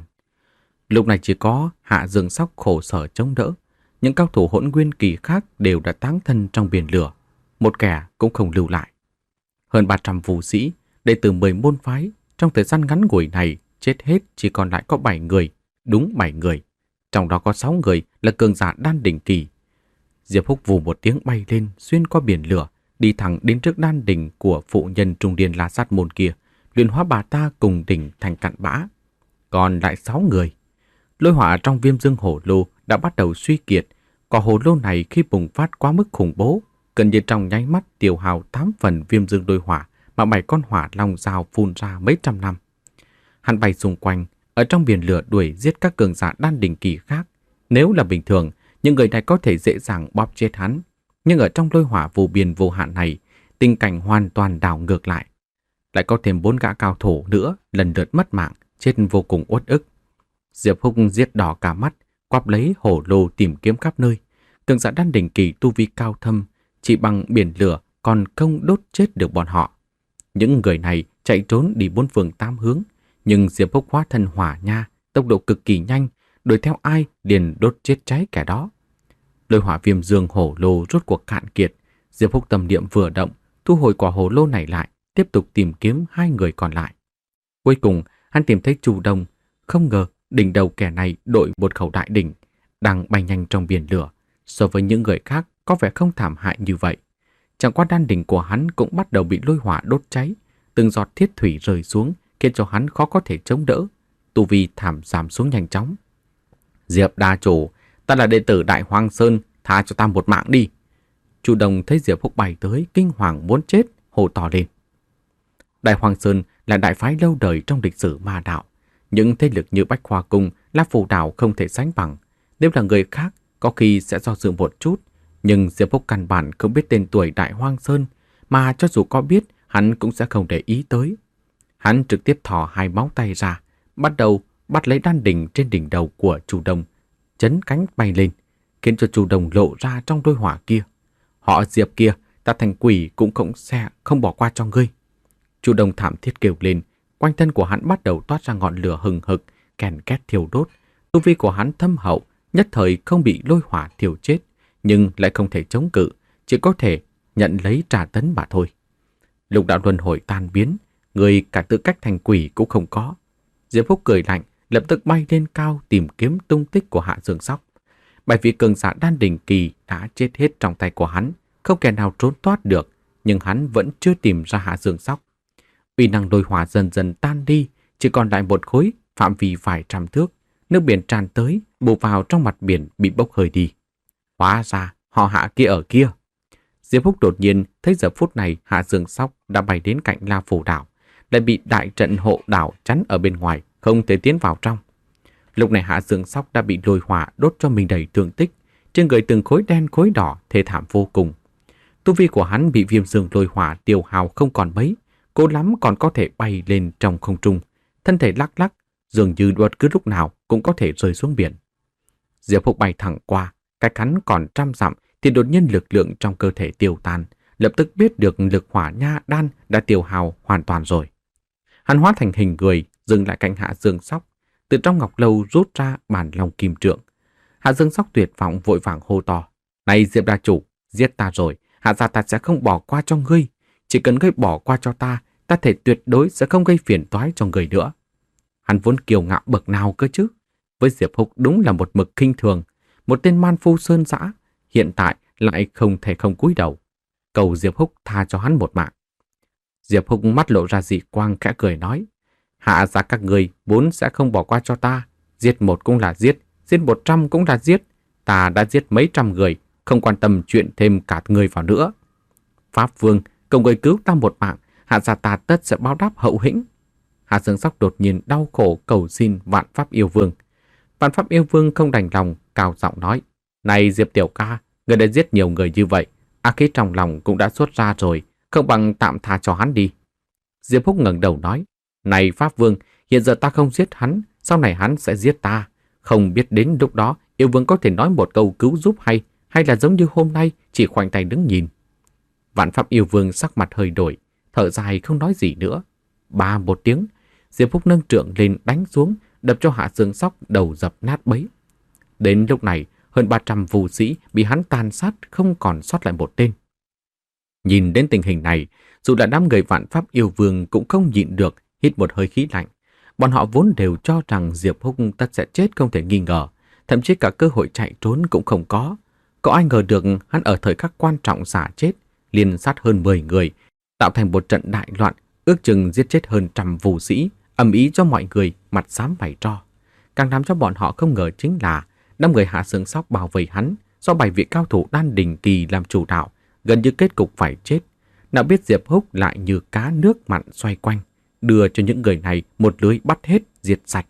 Lúc này chỉ có Hạ Dương Sóc khổ sở chống đỡ. Những cao thủ hỗn nguyên kỳ khác đều đã táng thân trong biển lửa, một kẻ cũng không lưu lại. Hơn ba trăm vũ sĩ, đệ tử mười môn phái, trong thời gian ngắn ngủi này chết hết chỉ còn lại có bảy người, đúng bảy người. Trong đó có sáu người là cường giả đan đỉnh kỳ. Diệp Húc vù một tiếng bay lên, xuyên qua biển lửa, đi thẳng đến trước đan đỉnh của phụ nhân trung điên La Sát môn kia, luyện hóa bà ta cùng đỉnh thành cặn bã. Còn lại sáu người. Lôi hỏa trong viêm dương hổ lô đã bắt đầu suy kiệt. Quả hổ lô này khi bùng phát quá mức khủng bố, gần như trong nháy mắt tiêu hao tám phần viêm dương lôi hỏa mà bảy con hỏa long dao phun ra mấy trăm năm. Hắn bay xung quanh, ở trong biển lửa đuổi giết các cường giả đan đỉnh kỳ khác. Nếu là bình thường, những người này có thể dễ dàng bóp chết hắn. Nhưng ở trong lôi hỏa vô biên vô hạn này, tình cảnh hoàn toàn đảo ngược lại. Lại có thêm bốn gã cao thủ nữa lần lượt mất mạng, chết vô cùng uất ức. Diệp Húc giết đỏ cả mắt, quắp lấy hổ lô tìm kiếm khắp nơi. Cường giả đan đỉnh kỳ tu vi cao thâm, chỉ bằng biển lửa còn không đốt chết được bọn họ. Những người này chạy trốn đi bốn phương tám hướng, nhưng Diệp Húc hóa thân hỏa nha, tốc độ cực kỳ nhanh, đuổi theo ai liền đốt chết cháy kẻ đó. Lôi hỏa viêm dương hổ lô rốt cuộc cạn kiệt, Diệp Húc tâm niệm vừa động, thu hồi quả hổ lô này lại, tiếp tục tìm kiếm hai người còn lại. Cuối cùng, hắn tìm thấy Chu Đông, không ngờ đỉnh đầu kẻ này đội một khẩu đại đỉnh, đang bay nhanh trong biển lửa, so với những người khác có vẻ không thảm hại như vậy. Chẳng qua đan đỉnh của hắn cũng bắt đầu bị lôi hỏa đốt cháy, từng giọt thiết thủy rơi xuống khiến cho hắn khó có thể chống đỡ, tu vi thảm giảm xuống nhanh chóng. Diệp đa chủ, ta là đệ tử Đại Hoang Sơn, tha cho ta một mạng đi. Chu Đông thấy Diệp Húc bay tới, kinh hoàng muốn chết, hô to lên. Đại Hoang Sơn là đại phái lâu đời trong lịch sử ma đạo. Những thế lực như Bách Khoa Cung, La Phù Đảo không thể sánh bằng. Nếu là người khác, có khi sẽ do dự một chút. Nhưng Diệp Húc căn bản không biết tên tuổi Đại Hoang Sơn, mà cho dù có biết, hắn cũng sẽ không để ý tới. Hắn trực tiếp thò hai móng tay ra, bắt đầu bắt lấy đan đỉnh trên đỉnh đầu của Chu Đông, chấn cánh bay lên, khiến cho Chu Đông lộ ra trong đôi hỏa kia. Họ Diệp kia, ta thành quỷ cũng không xe không bỏ qua cho ngươi. Chu Đông thảm thiết kêu lên, quanh thân của hắn bắt đầu toát ra ngọn lửa hừng hực, kèn két thiêu đốt. Tu vi của hắn thâm hậu, nhất thời không bị lôi hỏa thiêu chết, nhưng lại không thể chống cự, chỉ có thể nhận lấy trả tấn mà thôi. Lục đạo luân hồi tan biến, người cả tư cách thành quỷ cũng không có. Diệp Húc cười lạnh, lập tức bay lên cao tìm kiếm tung tích của Hạ Dương Sóc. Bảy vị cường giả đan đỉnh kỳ đã chết hết trong tay của hắn, không kẻ nào trốn thoát được, nhưng hắn vẫn chưa tìm ra Hạ Dương Sóc. Uy năng lôi hỏa dần dần tan đi, chỉ còn lại một khối phạm vi vài trăm thước, nước biển tràn tới, bù vào trong mặt biển bị bốc hơi đi. Hóa ra họ Hạ kia ở kia. Diệp Húc đột nhiên thấy giờ phút này Hạ Dương Sóc đã bay đến cạnh La Phù Đảo, lại bị đại trận hộ đảo chắn ở bên ngoài, không thể tiến vào trong. Lúc này Hạ Dương Sóc đã bị lôi hỏa đốt cho mình đầy thương tích, trên người từng khối đen khối đỏ thê thảm vô cùng. Tu vi của hắn bị viêm dương lôi hỏa tiêu hao không còn mấy, cố lắm còn có thể bay lên trong không trung, thân thể lắc lắc, dường như bất cứ lúc nào cũng có thể rơi xuống biển. Diệp Húc bay thẳng qua, cách hắn còn trăm dặm thì đột nhiên lực lượng trong cơ thể tiêu tan, lập tức biết được lực hỏa nha đan đã tiêu hao hoàn toàn rồi. Hắn hóa thành hình người, dừng lại cạnh Hạ Dương Sóc, từ trong ngọc lâu rút ra bản long kim trượng. Hạ Dương Sóc tuyệt vọng vội vàng hô to: "Này Diệp đa chủ, giết ta rồi, Hạ gia ta sẽ không bỏ qua cho ngươi. Chỉ cần ngươi bỏ qua cho ta, ta thể tuyệt đối sẽ không gây phiền toái cho người nữa." Hắn vốn kiêu ngạo bậc nào cơ chứ? Với Diệp Húc đúng là một mực khinh thường, một tên man phu sơn dã, hiện tại lại không thể không cúi đầu. Cầu Diệp Húc tha cho hắn một mạng. Diệp Húc mắt lộ ra dị quang khẽ cười nói: "Hạ gia các người vốn sẽ không bỏ qua cho ta, giết một cũng là giết, giết một trăm cũng là giết. Ta đã giết mấy trăm người, không quan tâm chuyện thêm cả người vào nữa. Pháp Vương, cầu người cứu ta một mạng, Hạ gia ta tất sẽ báo đáp hậu hĩnh." Hạ Dương Sóc đột nhiên đau khổ cầu xin Vạn Pháp Yêu Vương. Vạn Pháp Yêu Vương không đành lòng, cao giọng nói: "Này Diệp tiểu ca, người đã giết nhiều người như vậy, ác khí trong lòng cũng đã xuất ra rồi, không bằng tạm tha cho hắn đi." Diệp Húc ngẩng đầu nói: "Này Pháp Vương, hiện giờ ta không giết hắn, sau này hắn sẽ giết ta. Không biết đến lúc đó Yêu Vương có thể nói một câu cứu giúp hay, hay là giống như hôm nay chỉ khoanh tay đứng nhìn." Vạn Pháp Yêu Vương sắc mặt hơi đổi, thở dài không nói gì nữa. Ba một tiếng, Diệp Húc nâng trượng lên đánh xuống, đập cho Hạ Dương Sóc đầu dập nát bấy. Đến lúc này, hơn ba trăm vũ sĩ bị hắn tàn sát, không còn sót lại một tên. Nhìn đến tình hình này, dù là đám người Vạn Pháp Yêu Vương cũng không nhịn được, hít một hơi khí lạnh. Bọn họ vốn đều cho rằng Diệp Húc tất sẽ chết không thể nghi ngờ, thậm chí cả cơ hội chạy trốn cũng không có. Có ai ngờ được hắn ở thời khắc quan trọng xả chết, liên sát hơn mười người, tạo thành một trận đại loạn, ước chừng giết chết hơn trăm vũ sĩ, ầm ĩ cho mọi người mặt xám mày tro. Càng làm cho bọn họ không ngờ chính là đám người Hạ Dương Sóc bảo vệ hắn, do bảy vị cao thủ đan đỉnh kỳ làm chủ đạo, gần như kết cục phải chết. Nào biết Diệp Húc lại như cá nước mặn xoay quanh, đưa cho những người này một lưới bắt hết, diệt sạch.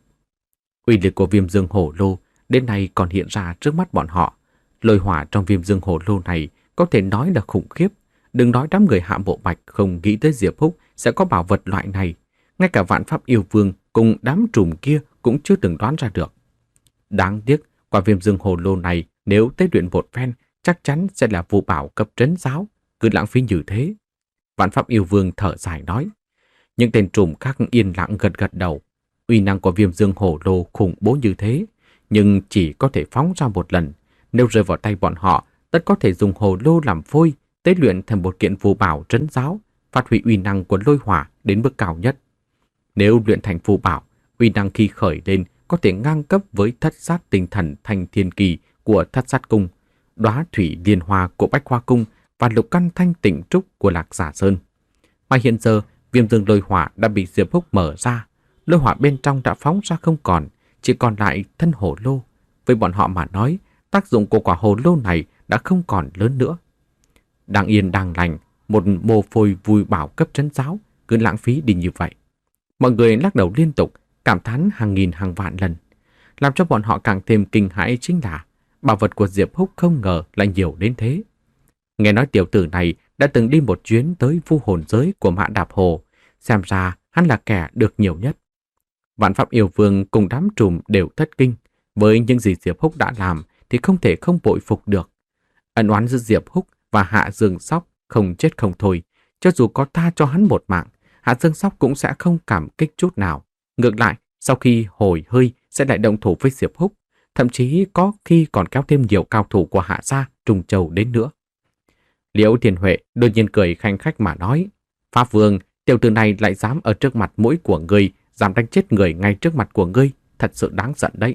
Uy lực của Viêm Dương Hổ Lô đến nay còn hiện ra trước mắt bọn họ. Lôi hỏa trong Viêm Dương Hổ Lô này có thể nói là khủng khiếp. Đừng nói đám người Hạ Bộ Bạch không nghĩ tới Diệp Húc sẽ có bảo vật loại này, ngay cả Vạn Pháp Yêu Vương cùng đám trùm kia cũng chưa từng đoán ra được. Đáng tiếc, quả viêm dương hồ lô này nếu tế luyện một phen chắc chắn sẽ là vô bảo cấp trấn giáo, cứ lãng phí như thế. Vạn Pháp Yêu Vương thở dài nói. Những tên trùm khác yên lặng gật gật đầu. Uy năng của viêm dương hồ lô khủng bố như thế, nhưng chỉ có thể phóng ra một lần. Nếu rơi vào tay bọn họ, tất có thể dùng hồ lô làm phôi, tế luyện thành một kiện phù bảo trấn giáo, phát huy uy năng của lôi hỏa đến mức cao nhất. Nếu luyện thành phù bảo, uy năng khi khởi lên có thể ngang cấp với thất sát tinh thần thanh thiên kỳ của thất sát cung, đóa thủy liên hoa của bách hoa cung và lục căn thanh tịnh trúc của lạc giả sơn. Mà hiện giờ, viêm dương lôi hỏa đã bị Diệp Húc mở ra, lôi hỏa bên trong đã phóng ra không còn, chỉ còn lại thân hồ lô. Với bọn họ mà nói, tác dụng của quả hồ lô này đã không còn lớn nữa. Đang yên đang lành, một mồ phôi vui bảo cấp trấn giáo cứ lãng phí đi như vậy. Mọi người lắc đầu liên tục, cảm thán hàng nghìn hàng vạn lần. Làm cho bọn họ càng thêm kinh hãi chính là bảo vật của Diệp Húc không ngờ lại nhiều đến thế. Nghe nói tiểu tử này đã từng đi một chuyến tới vu hồn giới của Mã Đạp Hồ, xem ra hắn là kẻ được nhiều nhất. Vạn Pháp Yêu Vương cùng đám trùm đều thất kinh, với những gì Diệp Húc đã làm thì không thể không bội phục được. Ân oán giữa Diệp Húc và Hạ Dương Sóc không chết không thôi, cho dù có tha cho hắn một mạng, Hạ Dương Sóc cũng sẽ không cảm kích chút nào. Ngược lại, sau khi hồi hơi sẽ lại động thủ với Diệp Húc, thậm chí có khi còn kéo thêm nhiều cao thủ của Hạ gia, Trung Châu đến nữa. Liễu Thiên Huệ đột nhiên cười khanh khách mà nói, Pháp Vương, tiểu tử này lại dám ở trước mặt mũi của ngươi, dám đánh chết người ngay trước mặt của ngươi, thật sự đáng giận đấy.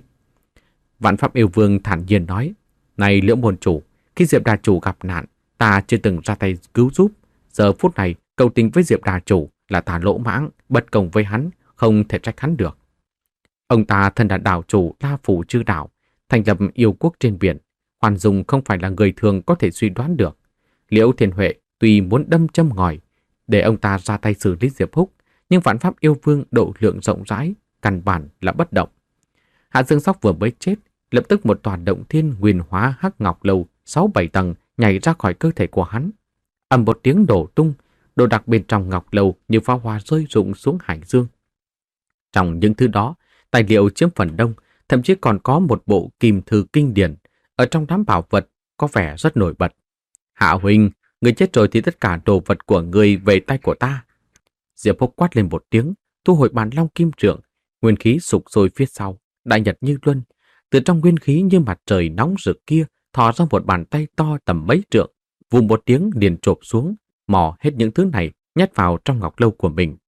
Vạn Pháp Yêu Vương thản nhiên nói, này Liễu môn chủ, khi Diệp Đà chủ gặp nạn, ta chưa từng ra tay cứu giúp. Giờ phút này, cầu tình với Diệp Đà chủ là ta lỗ mãng, bất công với hắn, không thể trách hắn được. Ông ta thân là đảo chủ La Phủ Chư Đảo, thành lập yêu quốc trên biển. Hoàn Dung không phải là người thường có thể suy đoán được. Liễu Thiên Huệ tuy muốn đâm châm ngòi để ông ta ra tay xử lý Diệp Húc, nhưng Vạn Pháp Yêu Vương độ lượng rộng rãi, căn bản là bất động. Hạ Dương Sóc vừa mới chết, lập tức một tòa động thiên nguyên hóa hắc ngọc lâu sáu bảy tầng nhảy ra khỏi cơ thể của hắn. Ầm một tiếng đổ tung, đồ đạc bên trong ngọc lâu như pháo hoa rơi rụng xuống hải dương. Trong những thứ đó, tài liệu chiếm phần đông, thậm chí còn có một bộ kim thư kinh điển ở trong đám bảo vật có vẻ rất nổi bật. Hạ huynh, người chết rồi thì tất cả đồ vật của người về tay của ta. Diệp Húc quát lên một tiếng, thu hồi bàn long kim trượng, nguyên khí sục sôi phía sau, đại nhật như luân. Từ trong nguyên khí như mặt trời nóng rực kia thò ra một bàn tay to tầm mấy trượng, vù một tiếng liền chộp xuống, mò hết những thứ này nhét vào trong ngọc lâu của mình.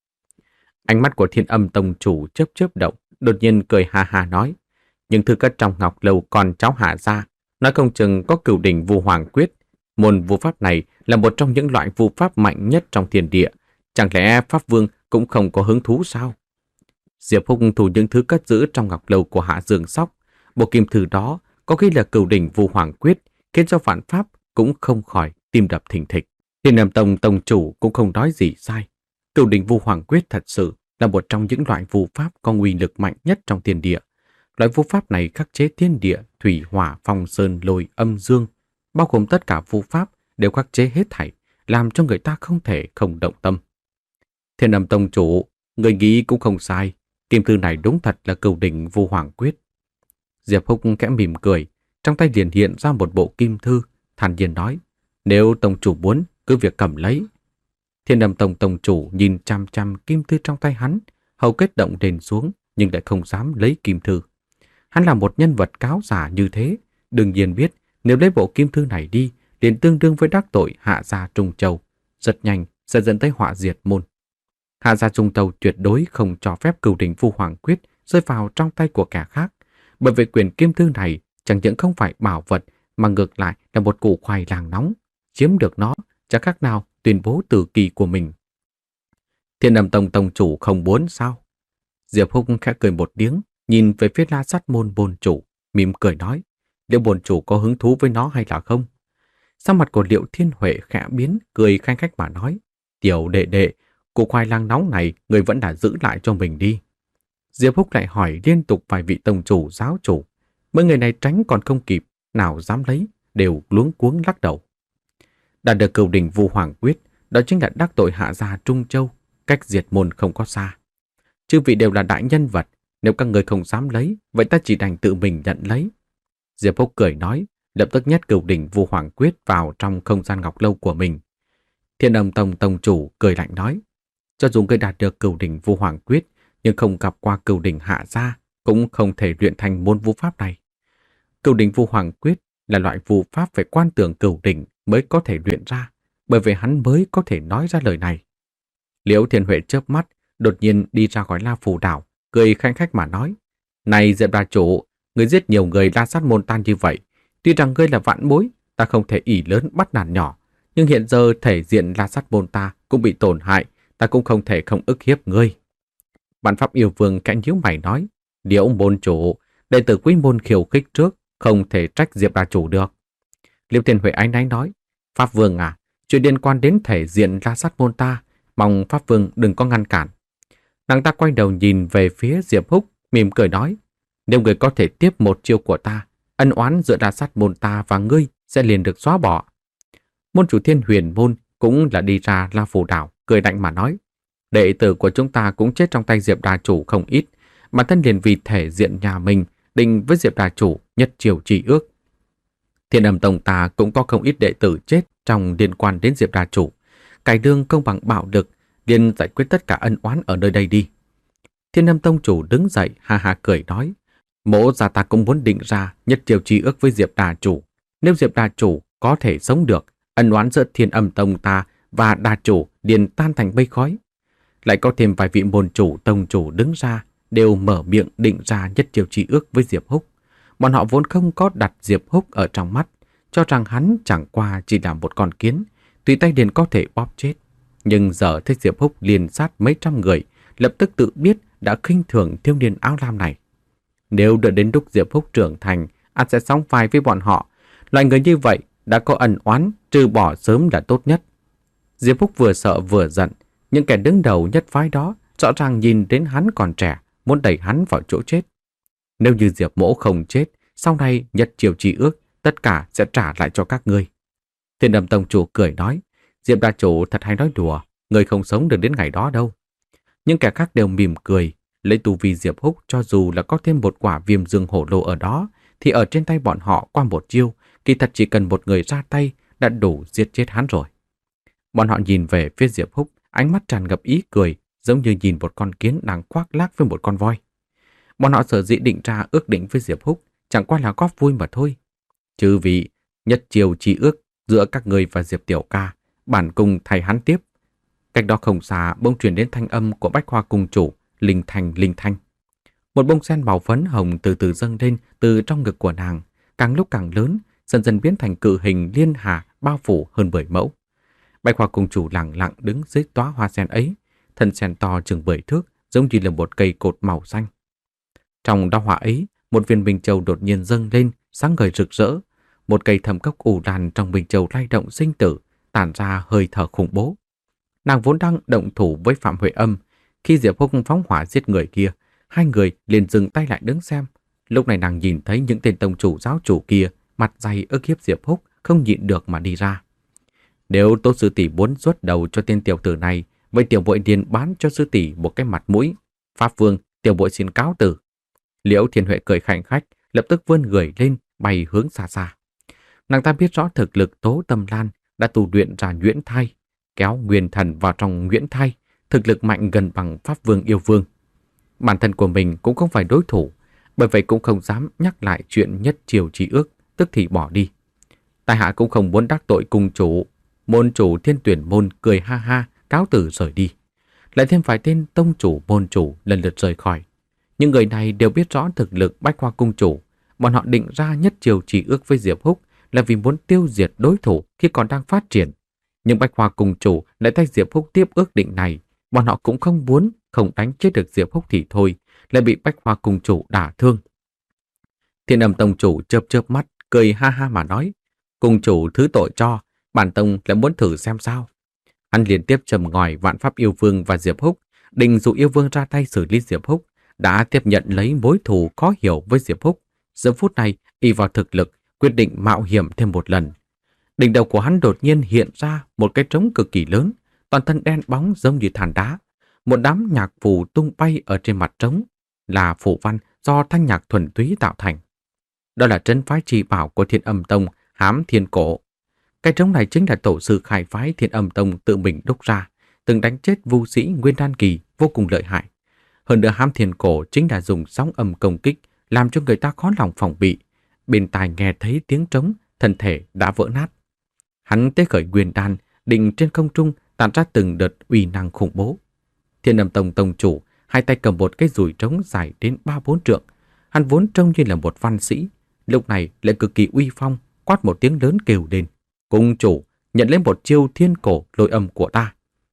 Ánh mắt của Thiên Âm tông chủ chớp chớp động, đột nhiên cười ha ha nói, những thứ cất trong ngọc lâu còn cháu Hạ gia, nói không chừng có cửu đỉnh vu hoàng quyết. Môn vu pháp này là một trong những loại vu pháp mạnh nhất trong thiên địa, chẳng lẽ Pháp Vương cũng không có hứng thú sao? Diệp Húc thu những thứ cất giữ trong ngọc lâu của Hạ Dương Sóc, bộ kim thư đó có khi là cửu đỉnh vu hoàng quyết, khiến cho Vạn Pháp cũng không khỏi tim đập thình thịch. Thiên Âm tông tông chủ cũng không nói gì sai. Cửu đỉnh vu hoàng quyết thật sự là một trong những loại vu pháp có uy lực mạnh nhất trong thiên địa. Loại vu pháp này khắc chế thiên địa, thủy, hỏa, phong, sơn, lôi, âm, dương, bao gồm tất cả vu pháp đều khắc chế hết thảy, làm cho người ta không thể không động tâm. Thiên Âm tông chủ, người nghĩ cũng không sai, kim thư này đúng thật là cửu đỉnh vu hoàng quyết. Diệp Húc khẽ mỉm cười, trong tay liền hiện ra một bộ kim thư, thản nhiên nói, nếu tông chủ muốn, cứ việc cầm lấy. Thiên Âm tông tông chủ nhìn chăm chăm kim thư trong tay hắn, hầu kết động đền xuống, nhưng lại không dám lấy kim thư. Hắn là một nhân vật cáo giả như thế, đương nhiên biết nếu lấy bộ kim thư này đi, liền tương đương với đắc tội Hạ gia Trung Châu, rất nhanh sẽ dẫn tới họa diệt môn. Hạ gia Trung Châu tuyệt đối không cho phép cửu đỉnh vu hoàng quyết rơi vào trong tay của kẻ khác, bởi vì quyển kim thư này chẳng những không phải bảo vật mà ngược lại là một củ khoai lang nóng, chiếm được nó chẳng khác nào tuyên bố tử kỳ của mình. Thiên Âm tông tông chủ không muốn sao? Diệp Húc khẽ cười một tiếng, nhìn về phía La Sát môn môn chủ, mỉm cười nói, liệu môn chủ có hứng thú với nó hay là không? Sắc mặt của Liễu Thiên Huệ khẽ biến, cười khanh khách mà nói, tiểu đệ đệ, củ khoai lang nóng này người vẫn đã giữ lại cho mình đi. Diệp Húc lại hỏi liên tục vài vị tông chủ, giáo chủ, mấy người này tránh còn không kịp, nào dám lấy, đều luống cuống lắc đầu. Đạt được cửu đỉnh vu hoàng quyết, đó chính là đắc tội Hạ gia Trung Châu, cách diệt môn không có xa. Chư vị đều là đại nhân vật, Nếu các người không dám lấy, vậy ta chỉ đành tự mình nhận lấy. Diệp Húc cười nói, lập tức nhét cửu đỉnh Vu Hoàng Quyết vào trong không gian ngọc lâu của mình. Thiên Âm Tông tông chủ cười lạnh nói, cho dù ngươi đạt được cửu đỉnh Vu Hoàng Quyết, nhưng không gặp qua cửu đỉnh Hạ Gia, cũng không thể luyện thành môn vu pháp này. Cửu đỉnh Vu Hoàng Quyết là loại vu pháp phải quan tưởng cửu đỉnh mới có thể luyện ra, bởi vậy hắn mới có thể nói ra lời này. Liễu Thiên Huệ chớp mắt, đột nhiên đi ra khỏi La Phù Đảo, cười khanh khách mà nói, này Diệp Đà chủ, ngươi giết nhiều người La Sát môn tan như vậy, tuy rằng ngươi là vạn bối, ta không thể ỷ lớn bắt nạt nhỏ, nhưng hiện giờ thể diện La Sát môn ta cũng bị tổn hại, ta cũng không thể không ức hiếp ngươi. Vạn Pháp Yêu Vương khẽ nhíu mày nói, Liễu môn chủ, đệ tử quý môn khiêu khích trước, không thể trách Diệp Đà chủ được. Liễu Thiên Huệ áy náy nói, Pháp Vương à, chuyện liên quan đến thể diện La Sát môn ta, mong Pháp Vương đừng có ngăn cản. Nàng ta quay đầu nhìn về phía Diệp Húc, mỉm cười nói, nếu người có thể tiếp một chiêu của ta, ân oán giữa La Sát môn ta và ngươi sẽ liền được xóa bỏ. Môn chủ Thiên Huyền môn cũng là đi ra La Phù Đảo, cười lạnh mà nói, đệ tử của chúng ta cũng chết trong tay Diệp Đà chủ không ít, mà thân liền vì thể diện nhà mình định với Diệp Đà chủ nhất triều trì ước. Thiên Âm Tông ta cũng có không ít đệ tử chết trong liên quan đến Diệp Đà chủ, cải đương công bằng bạo lực, liền giải quyết tất cả ân oán ở nơi đây đi. Thiên Âm Tông chủ đứng dậy ha ha cười nói, mỗ gia ta cũng muốn định ra nhất triều trì ước với Diệp Đà chủ. Nếu Diệp Đà chủ có thể sống được, ân oán giữa Thiên Âm Tông ta và Đà chủ liền tan thành mây khói. Lại có thêm vài vị môn chủ tông chủ đứng ra, đều mở miệng định ra nhất triều trì ước với Diệp Húc. Bọn họ vốn không có đặt Diệp Húc ở trong mắt, cho rằng hắn chẳng qua chỉ là một con kiến, tùy tay liền có thể bóp chết. Nhưng giờ thấy Diệp Húc liền sát mấy trăm người, lập tức tự biết đã khinh thường thiếu niên áo lam này. Nếu đợi đến lúc Diệp Húc trưởng thành, anh sẽ sóng vai với bọn họ. Loại người như vậy đã có ẩn oán, trừ bỏ sớm là tốt nhất. Diệp Húc vừa sợ vừa giận, những kẻ đứng đầu nhất phái đó rõ ràng nhìn đến hắn còn trẻ, muốn đẩy hắn vào chỗ chết. Nếu như Diệp Mỗ không chết, sau này nhất triều trì ước, tất cả sẽ trả lại cho các ngươi. Thiên Âm Tông chủ cười nói, Diệp Đà chủ thật hay nói đùa, người không sống được đến ngày đó đâu. Những kẻ khác đều mỉm cười, lấy tu vi Diệp Húc cho dù là có thêm một quả viêm dương hổ lô ở đó, thì ở trên tay bọn họ qua một chiêu, kỳ thật chỉ cần một người ra tay đã đủ giết chết hắn rồi. Bọn họ nhìn về phía Diệp Húc, ánh mắt tràn ngập ý cười, giống như nhìn một con kiến đang khoác lác với một con voi. Bọn họ sở dĩ định ra ước định với Diệp Húc, chẳng qua là góp vui mà thôi. Chư vị, nhất triều trì ước giữa các người và Diệp Tiểu Ca, bản cung thay hắn tiếp. Cách đó không xa bỗng truyền đến thanh âm của Bách Hoa cung chủ, linh thanh linh thanh. Một bông sen màu phấn hồng từ từ dâng lên từ trong ngực của nàng, càng lúc càng lớn, dần dần biến thành cự hình liên hà bao phủ hơn mười mẫu. Bách Hoa cung chủ lặng lặng đứng dưới tóa hoa sen ấy, thân sen to chừng mười thước, giống như là một cây cột màu xanh. Trong đóa hoa ấy, một viên minh châu đột nhiên dâng lên, sáng ngời rực rỡ. Một cây thầm cốc ù đàn trong minh châu lay động sinh tử, tản ra hơi thở khủng bố. Nàng vốn đang động thủ với Phạm Huệ Âm, khi Diệp Húc phóng hỏa giết người kia, hai người liền dừng tay lại đứng xem. Lúc này nàng nhìn thấy những tên tông chủ giáo chủ kia, mặt dày ức hiếp Diệp Húc, không nhịn được mà đi ra. Nếu Tô sư tỷ muốn xuất đầu cho tên tiểu tử này, vậy tiểu bội liền bán cho sư tỷ một cái mặt mũi. Pháp Vương, tiểu bội xin cáo từ. Liễu Thiên Huệ cười khanh khách, lập tức vươn người lên, bay hướng xa xa. Nàng ta biết rõ thực lực Tố Tâm Lan đã tu luyện ra nhuyễn thai, kéo nguyên thần vào trong nhuyễn thai, thực lực mạnh gần bằng Pháp Vương yêu vương. Bản thân của mình cũng không phải đối thủ, bởi vậy cũng không dám nhắc lại chuyện nhất triều trì ước, tức thì bỏ đi. Tại hạ cũng không muốn đắc tội cung chủ. Môn chủ Thiên Tuyển môn cười ha ha, cáo từ rời đi. Lại thêm vài tên tông chủ môn chủ lần lượt rời khỏi. Những người này đều biết rõ thực lực Bách Hoa cung chủ. Bọn họ định ra nhất triều trì ước với Diệp Húc là vì muốn tiêu diệt đối thủ khi còn đang phát triển. Nhưng Bách Hoa cung chủ lại thay Diệp Húc tiếp ước định này. Bọn họ cũng không muốn không đánh chết được Diệp Húc thì thôi, lại bị Bách Hoa cung chủ đả thương. Thiên Âm tông chủ chớp chớp mắt, cười ha ha mà nói, cung chủ thứ tội cho, bản tông lại muốn thử xem sao. Hắn liên tiếp trầm ngòi Vạn Pháp yêu vương và Diệp Húc, định dụ yêu vương ra tay xử lý Diệp Húc, đã tiếp nhận lấy mối thù khó hiểu với Diệp Húc. Giờ phút này, y vào thực lực, quyết định mạo hiểm thêm một lần. Đỉnh đầu của hắn đột nhiên hiện ra một cái trống cực kỳ lớn, toàn thân đen bóng giống như than đá. Một đám nhạc phù tung bay ở trên mặt trống. là phù văn do thanh nhạc thuần túy tạo thành. Đó là trấn phái chi bảo của Thiên Âm Tông, Hám Thiên Cổ. Cái trống này chính là tổ sư khai phái Thiên Âm Tông tự mình đúc ra, từng đánh chết vu sĩ Nguyên Đan Kỳ vô cùng lợi hại. Hơn nữa Hám Thiên Cổ chính là dùng sóng âm công kích làm cho người ta khó lòng phòng bị. Bên tai nghe thấy tiếng trống, thân thể đã vỡ nát. Hắn tế khởi Nguyên Đan, định trên không trung tản ra từng đợt uy năng khủng bố. Thiên Âm Tông tông chủ hai tay cầm một cái dùi trống dài đến ba bốn trượng. Hắn vốn trông như là một văn sĩ, lúc này lại cực kỳ uy phong, quát một tiếng lớn kêu lên: "Cung chủ, nhận lấy một chiêu thiên cổ lôi âm của ta."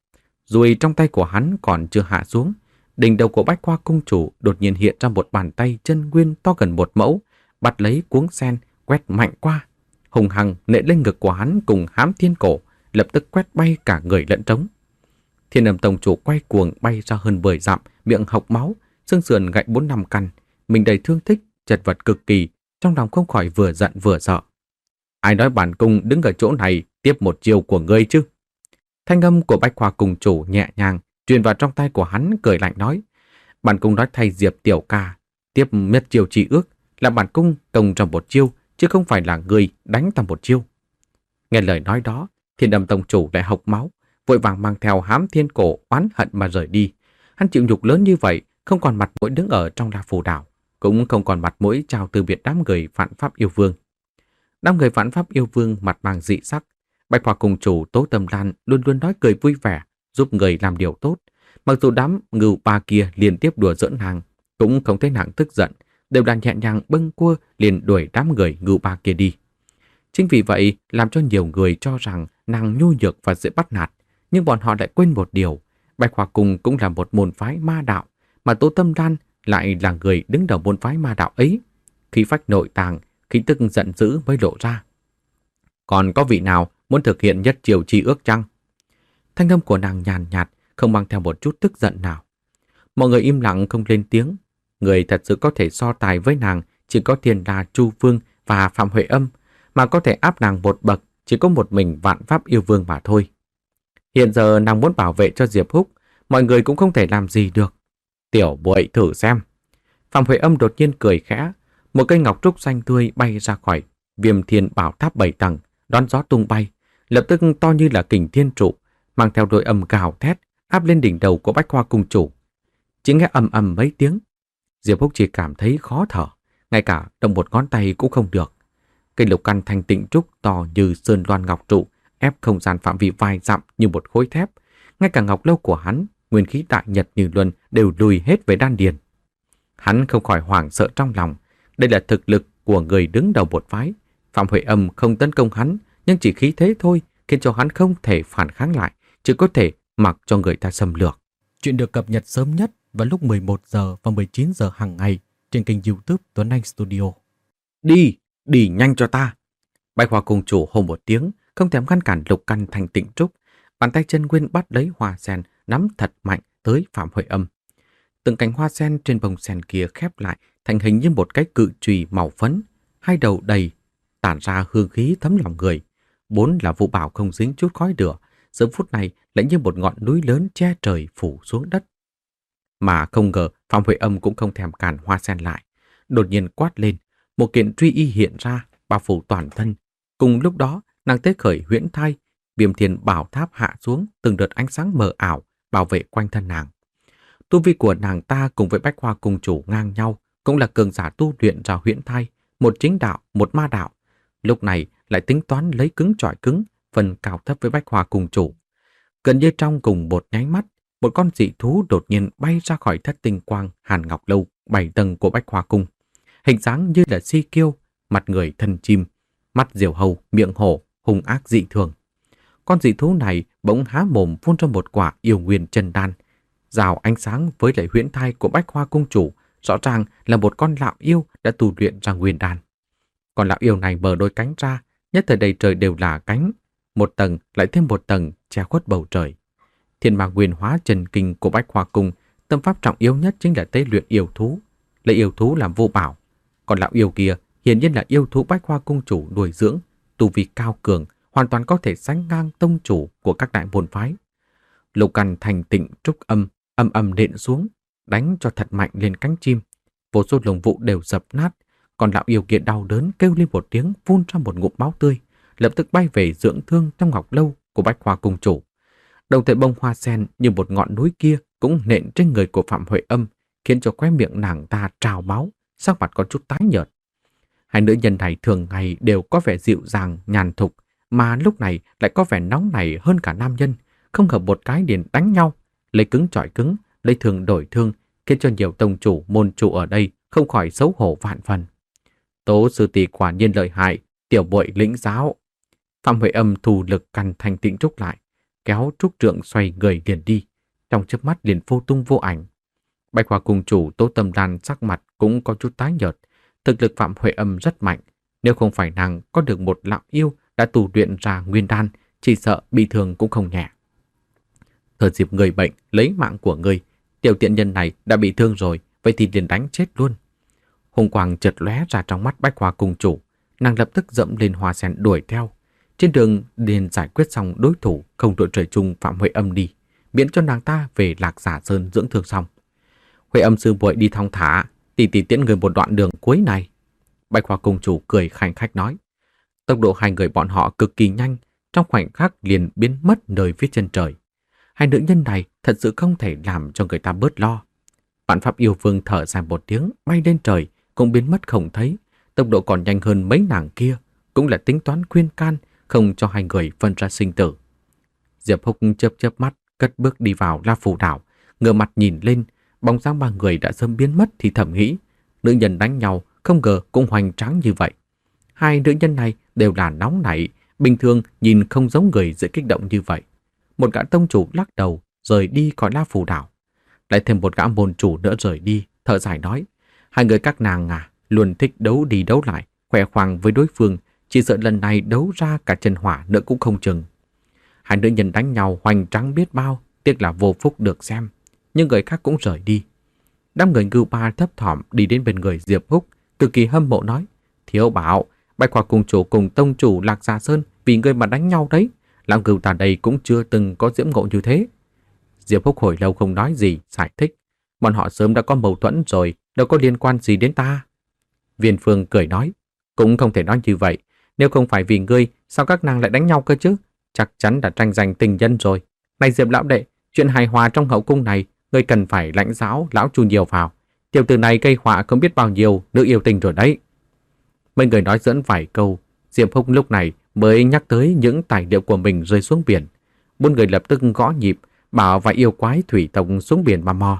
Dùi trong tay của hắn còn chưa hạ xuống, đỉnh đầu của Bách Hoa cung chủ đột nhiên hiện ra một bàn tay chân nguyên to gần một mẫu, bắt lấy cuống sen, quét mạnh qua, hùng hăng nện lên ngực của hắn cùng Hám Thiên Cổ, lập tức quét bay cả người lẫn trống. Thiên Âm Tông chủ quay cuồng bay ra hơn mười dặm, miệng hộc máu, xương sườn gãy bốn năm căn, mình đầy thương tích, chật vật cực kỳ, trong lòng không khỏi vừa giận vừa sợ. Ai nói bản cung đứng ở chỗ này tiếp một chiêu của ngươi chứ? Thanh âm của Bách Hoa cung chủ nhẹ nhàng truyền vào trong tay của hắn, cười lạnh nói: "Bản cung nói thay Diệp tiểu ca tiếp nhất chiêu chỉ ước, là bản cung công trong một chiêu, chứ không phải là ngươi đánh ta một chiêu." Nghe lời nói đó, Thiên Âm Tông chủ lại hộc máu, vội vàng mang theo Hám Thiên Cổ oán hận mà rời đi. Hắn chịu nhục lớn như vậy, không còn mặt mũi đứng ở trong La Phù Đảo, cũng không còn mặt mũi chào từ biệt đám người vạn pháp yêu vương. Đám người vạn pháp yêu vương mặt mang dị sắc. Bạch Hoa cung chủ Tố Tâm Lan luôn luôn nói cười vui vẻ, giúp người làm điều tốt. Mặc dù đám ngưu ba kia liên tiếp đùa giỡn nàng, cũng không thấy nàng tức giận, đều đàn nhẹ nhàng bâng quơ liền đuổi đám người ngưu ba kia đi. Chính vì vậy làm cho nhiều người cho rằng nàng nhu nhược và dễ bắt nạt, nhưng bọn họ lại quên một điều: Bạch Hoa cung cũng là một môn phái ma đạo, mà Tố Tâm Lan lại là người đứng đầu môn phái ma đạo ấy. Khí phách nội tàng, khí tức giận dữ mới lộ ra. "Còn có vị nào muốn thực hiện nhất chiêu chi ước chăng?" Thanh âm của nàng nhàn nhạt, không mang theo một chút tức giận nào. Mọi người im lặng không lên tiếng. Người thật sự có thể so tài với nàng chỉ có Thiên La Chu Vương và Phạm Huệ Âm, mà có thể áp nàng một bậc chỉ có một mình Vạn Pháp Yêu Vương mà thôi. Hiện giờ nàng muốn bảo vệ cho Diệp Húc, mọi người cũng không thể làm gì được. "Tiểu muội thử xem." Phạm Huệ Âm đột nhiên cười khẽ, một cây ngọc trúc xanh tươi bay ra khỏi Viêm Thiên Bảo Tháp bảy tầng, đón gió tung bay, lập tức to như là kình thiên trụ, mang theo đôi âm gào thét áp lên đỉnh đầu của Bách Hoa cung chủ. Chỉ nghe ầm ầm mấy tiếng, Diệp Húc chỉ cảm thấy khó thở, ngay cả động một ngón tay cũng không được. Cây lục căn thanh tịnh trúc to như sơn loan ngọc trụ, ép không gian phạm vi vài dặm như một khối thép. Ngay cả ngọc lâu của hắn, nguyên khí đại nhật như luân đều lùi hết về đan điền. Hắn không khỏi hoảng sợ trong lòng. Đây là thực lực của người đứng đầu một phái. Phạm Huệ Âm không tấn công hắn, nhưng chỉ khí thế thôi, khiến cho hắn không thể phản kháng lại, chỉ có thể mặc cho người ta xâm lược. Chuyện được cập nhật sớm nhất vào lúc mười một giờ và mười chín giờ hàng ngày trên kênh YouTube Tuấn Anh Studio. "Đi, đi nhanh cho ta!" Bạch Hoa cung chủ hô một tiếng, không thèm ngăn cản lục căn thanh tịnh trúc. Bàn tay chân nguyên bắt lấy hoa sen, nắm thật mạnh tới Phạm Huệ Âm. Từng cành hoa sen trên bông sen kia khép lại thành hình như một cái cự chùy màu phấn, hai đầu đầy, tản ra hương khí thấm lòng người. Bốn là vũ bảo không dính chút khói lửa, giờ phút này lại như một ngọn núi lớn che trời phủ xuống đất. Mà không ngờ Phạm Huệ Âm cũng không thèm cản hoa sen lại, đột nhiên quát lên, một kiện truy y hiện ra, bao phủ toàn thân. Cùng lúc đó, nàng tế khởi huyễn thai, Viêm Thiên Bảo Tháp hạ xuống, từng đợt ánh sáng mờ ảo bảo vệ quanh thân nàng. Tu vi của nàng ta cùng với Bách Hoa cung chủ ngang nhau, cũng là cường giả tu luyện ra huyễn thai, một chính đạo, một ma đạo. Lúc này lại tính toán lấy cứng chọi cứng, phần cao thấp với Bách Hoa cung chủ. Gần như trong cùng một nháy mắt, một con dị thú đột nhiên bay ra khỏi thất tinh quang Hàn Ngọc lâu bảy tầng của Bách Hoa cung. Hình dáng như là si kiêu, mặt người thân chim, mắt diều hầu, miệng hổ, hung ác dị thường. Con dị thú này bỗng há mồm phun ra một quả yêu nguyên chân đan. Rào ánh sáng với lại huyễn thai của Bách Hoa cung chủ, rõ ràng là một con lão yêu đã tu luyện ra nguyên đan. Con lão yêu này mở đôi cánh ra, nhất thời đầy trời đều là cánh, một tầng lại thêm một tầng che khuất bầu trời. Thiên ma nguyên hóa chân kinh của Bách Hoa cung, tâm pháp trọng yếu nhất chính là tế luyện yêu thú, lấy yêu thú làm vô bảo. Còn lão yêu kia hiển nhiên là yêu thú Bách Hoa cung chủ nuôi dưỡng, tu vi cao cường, hoàn toàn có thể sánh ngang tông chủ của các đại môn phái. Lục căn thành tịnh trúc âm, âm âm nện xuống, đánh cho thật mạnh lên cánh chim. Vô số lồng vụ đều dập nát, còn lão yêu kia đau đớn kêu lên một tiếng, phun ra một ngụm máu tươi, lập tức bay về dưỡng thương trong ngọc lâu của Bách Hoa cung chủ. Đồng thời bông hoa sen như một ngọn núi kia cũng nện trên người của Phạm Huệ Âm, khiến cho khóe miệng nàng ta trào máu, sắc mặt có chút tái nhợt. Hai nữ nhân này thường ngày đều có vẻ dịu dàng, nhàn thục, mà lúc này lại có vẻ nóng nảy hơn cả nam nhân, không hợp một cái liền đánh nhau, lấy cứng chọi cứng, lấy thương đổi thương, khiến cho nhiều tông chủ, môn chủ ở đây không khỏi xấu hổ vạn phần. Tố sư tỷ quả nhiên lợi hại, tiểu bội lĩnh giáo. Phạm Huệ Âm thù lực căn thanh tĩnh trúc lại, kéo trúc trượng xoay người liền đi, trong chớp mắt liền vô tung vô ảnh. Bạch Hoa cung chủ Tố Tâm Lan sắc mặt cũng có chút tái nhợt. Thực lực Phạm Huệ Âm rất mạnh, nếu không phải nàng có được một lão yêu đã tu luyện ra nguyên đan, chỉ sợ bị thương cũng không nhẹ. Thời dịp người bệnh lấy mạng của người, tiểu tiện nhân này đã bị thương rồi, vậy thì liền đánh chết luôn. Hùng quang chợt lóe ra trong mắt Bách Hoa cung chủ, nàng lập tức dẫm lên hoa sen đuổi theo. Trên đường liền giải quyết xong đối thủ không đội trời chung Phạm Huệ Âm đi, miễn cho nàng ta về Lạc Giả Sơn dưỡng thương xong. Huệ Âm sư muội đi thong thả, tỷ tỷ tiễn người một đoạn đường cuối này. Bạch Hoa cung chủ cười khanh khách nói. Tốc độ hai người bọn họ cực kỳ nhanh, trong khoảnh khắc liền biến mất nơi phía chân trời. Hai nữ nhân này thật sự không thể làm cho người ta bớt lo. Vạn Pháp Yêu Vương thở dài một tiếng, bay lên trời, cũng biến mất không thấy. Tốc độ còn nhanh hơn mấy nàng kia, cũng là tính toán khuyên can, không cho hai người phân ra sinh tử. Diệp Húc chớp chớp mắt, cất bước đi vào La Phù đảo, ngửa mặt nhìn lên, bóng dáng ba người đã sớm biến mất thì thầm nghĩ, nữ nhân đánh nhau không ngờ cũng hoành tráng như vậy. Hai nữ nhân này đều là nóng nảy, bình thường nhìn không giống người dễ kích động như vậy. Một gã tông chủ lắc đầu, rời đi khỏi La Phù đảo. Lại thêm một gã môn chủ nữa rời đi, thở dài nói, hai người các nàng à, luôn thích đấu đi đấu lại, khỏe khoang với đối phương, chỉ sợ lần này đấu ra cả chân hỏa nữa cũng không chừng. Hai nữ nhân đánh nhau hoành tráng biết bao, tiếc là vô phúc được xem. Nhưng người khác cũng rời đi. Đám người Ngưu Ba thấp thỏm đi đến bên người Diệp Húc, cực kỳ hâm mộ nói, Thiếu Bảo, Bạch Hoa cung chủ cùng tông chủ Lạc Gia Sơn vì người mà đánh nhau đấy. Lão Ngưu ta đây cũng chưa từng có diễm ngộ như thế. Diệp Húc hồi lâu không nói gì, giải thích. Bọn họ sớm đã có mâu thuẫn rồi, đâu có liên quan gì đến ta. Viên Phương cười nói, cũng không thể nói như vậy. Nếu không phải vì ngươi, sao các nàng lại đánh nhau cơ chứ? Chắc chắn đã tranh giành tình nhân rồi. Này Diệp lão đệ, chuyện hài hòa trong hậu cung này, ngươi cần phải lãnh giáo lão Chu nhiều vào. Tiểu tử này gây họa không biết bao nhiêu nữ yêu tình rồi đấy. Mấy người nói dẫn vài câu, Diệp Húc lúc này mới nhắc tới những tài liệu của mình rơi xuống biển. Bốn người lập tức gõ nhịp, bảo vài yêu quái thủy tộc xuống biển mà mò.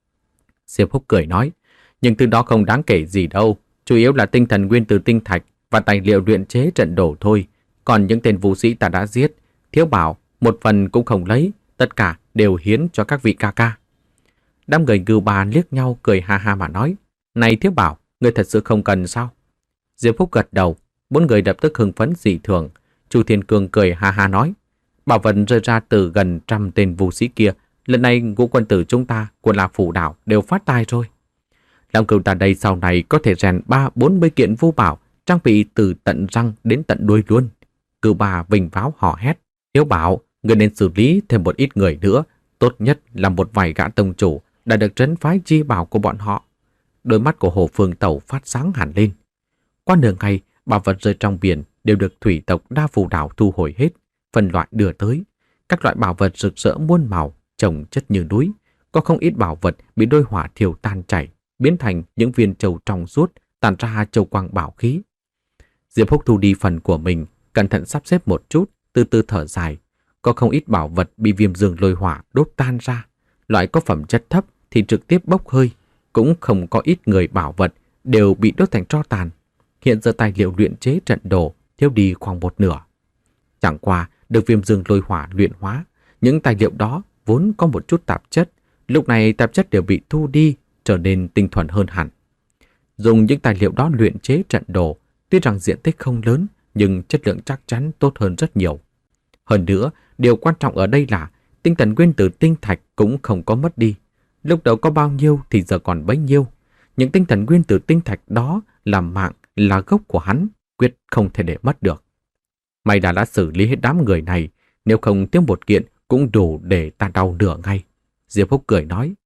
Diệp Húc cười nói, nhưng thứ đó không đáng kể gì đâu, chủ yếu là tinh thần nguyên từ tinh thạch và tài liệu luyện chế trận đổ thôi. Còn những tên vũ sĩ ta đã giết, Thiếu Bảo một phần cũng không lấy, tất cả đều hiến cho các vị ca ca. Đám người Ngưu Ba liếc nhau cười ha ha mà nói, này Thiếu Bảo, ngươi thật sự không cần sao? Diệp Phúc gật đầu, bốn người lập tức hưng phấn dị thường. Chu Thiên Cương cười ha ha nói, bảo vật rơi ra từ gần trăm tên vũ sĩ kia, lần này ngũ quân tử chúng ta của La Phủ đảo đều phát tài rồi. Lão Cửu ta đây sau này có thể rèn ba bốn mươi kiện vô bảo, trang bị từ tận răng đến tận đuôi luôn. Cửu Ba vinh váo hò hét, Thiếu Bảo, người nên xử lý thêm một ít người nữa, tốt nhất là một vài gã tông chủ đã được trấn phái chi bảo của bọn họ. Đôi mắt của Hồ Phương Tẩu phát sáng hẳn lên. Qua nửa ngày, bảo vật rơi trong biển đều được thủy tộc Đa Phù đảo thu hồi hết, phân loại đưa tới. Các loại bảo vật rực rỡ muôn màu, chồng chất như núi. Có không ít bảo vật bị đôi hỏa thiêu tan chảy, biến thành những viên châu trong suốt, tản ra châu quang bảo khí. Diệp Húc thu đi phần của mình, cẩn thận sắp xếp một chút, từ từ thở dài. Có không ít bảo vật bị viêm dương lôi hỏa đốt tan ra. Loại có phẩm chất thấp thì trực tiếp bốc hơi. Cũng không có ít người bảo vật đều bị đốt thành tro tàn. Hiện giờ tài liệu luyện chế trận đồ thiếu đi khoảng một nửa. Chẳng qua được viêm dương lôi hỏa luyện hóa, những tài liệu đó vốn có một chút tạp chất. Lúc này tạp chất đều bị thu đi, trở nên tinh thuần hơn hẳn. Dùng những tài liệu đó luyện chế trận đồ, tuy rằng diện tích không lớn, nhưng chất lượng chắc chắn tốt hơn rất nhiều. Hơn nữa, điều quan trọng ở đây là tinh thần nguyên tử tinh thạch cũng không có mất đi. Lúc đầu có bao nhiêu thì giờ còn bấy nhiêu. Những tinh thần nguyên tử tinh thạch đó là mạng, là gốc của hắn, quyết không thể để mất được. May đã đã xử lý hết đám người này, nếu không thiếu một kiện cũng đủ để ta đau nửa ngày. Diệp Húc cười nói,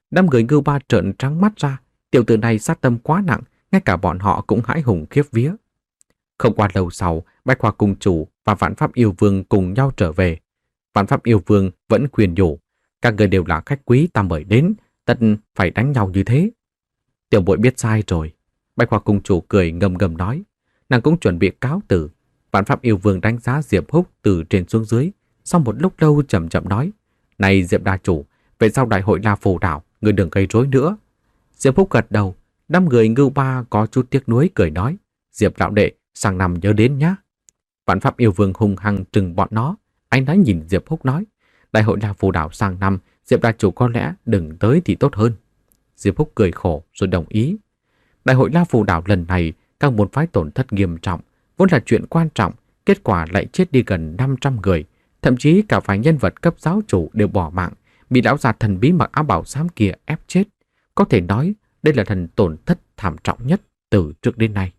Đám người Ngưu Ba trợn trắng mắt ra, tiểu tử này sát tâm quá nặng, ngay cả bọn họ cũng hãi hùng khiếp vía. Không qua lâu sau, Bạch Hoa Cung chủ và Vạn Pháp Yêu Vương cùng nhau trở về. Vạn Pháp Yêu Vương vẫn khuyên nhủ, các người đều là khách quý ta mời đến, tất phải đánh nhau như thế. Tiểu bội biết sai rồi. Bạch Hoa Cung chủ cười ngầm ngầm nói, nàng cũng chuẩn bị cáo từ. Vạn Pháp Yêu Vương đánh giá Diệp Húc từ trên xuống dưới, sau một lúc lâu chậm chậm nói, này Diệp đa chủ, về sau đại hội La Phù Đảo, người đừng gây rối nữa. Diệp Húc gật đầu, năm người Ngưu Ba có chút tiếc nuối cười nói, Diệp lão đệ, sang năm nhớ đến nhá. Vạn Pháp Yêu Vương hung hăng trừng bọn nó, anh đã nhìn Diệp Húc nói, đại hội La Phù Đảo sang năm, Diệp đa chủ có lẽ đừng tới thì tốt hơn. Diệp Húc cười khổ rồi đồng ý. Đại hội La Phù Đảo lần này, các môn phái tổn thất nghiêm trọng, vốn là chuyện quan trọng, kết quả lại chết đi gần năm trăm người, thậm chí cả vài nhân vật cấp giáo chủ đều bỏ mạng, bị lão già thần bí mặc áo bào xám kia ép chết. Có thể nói đây là lần tổn thất thảm trọng nhất từ trước đến nay.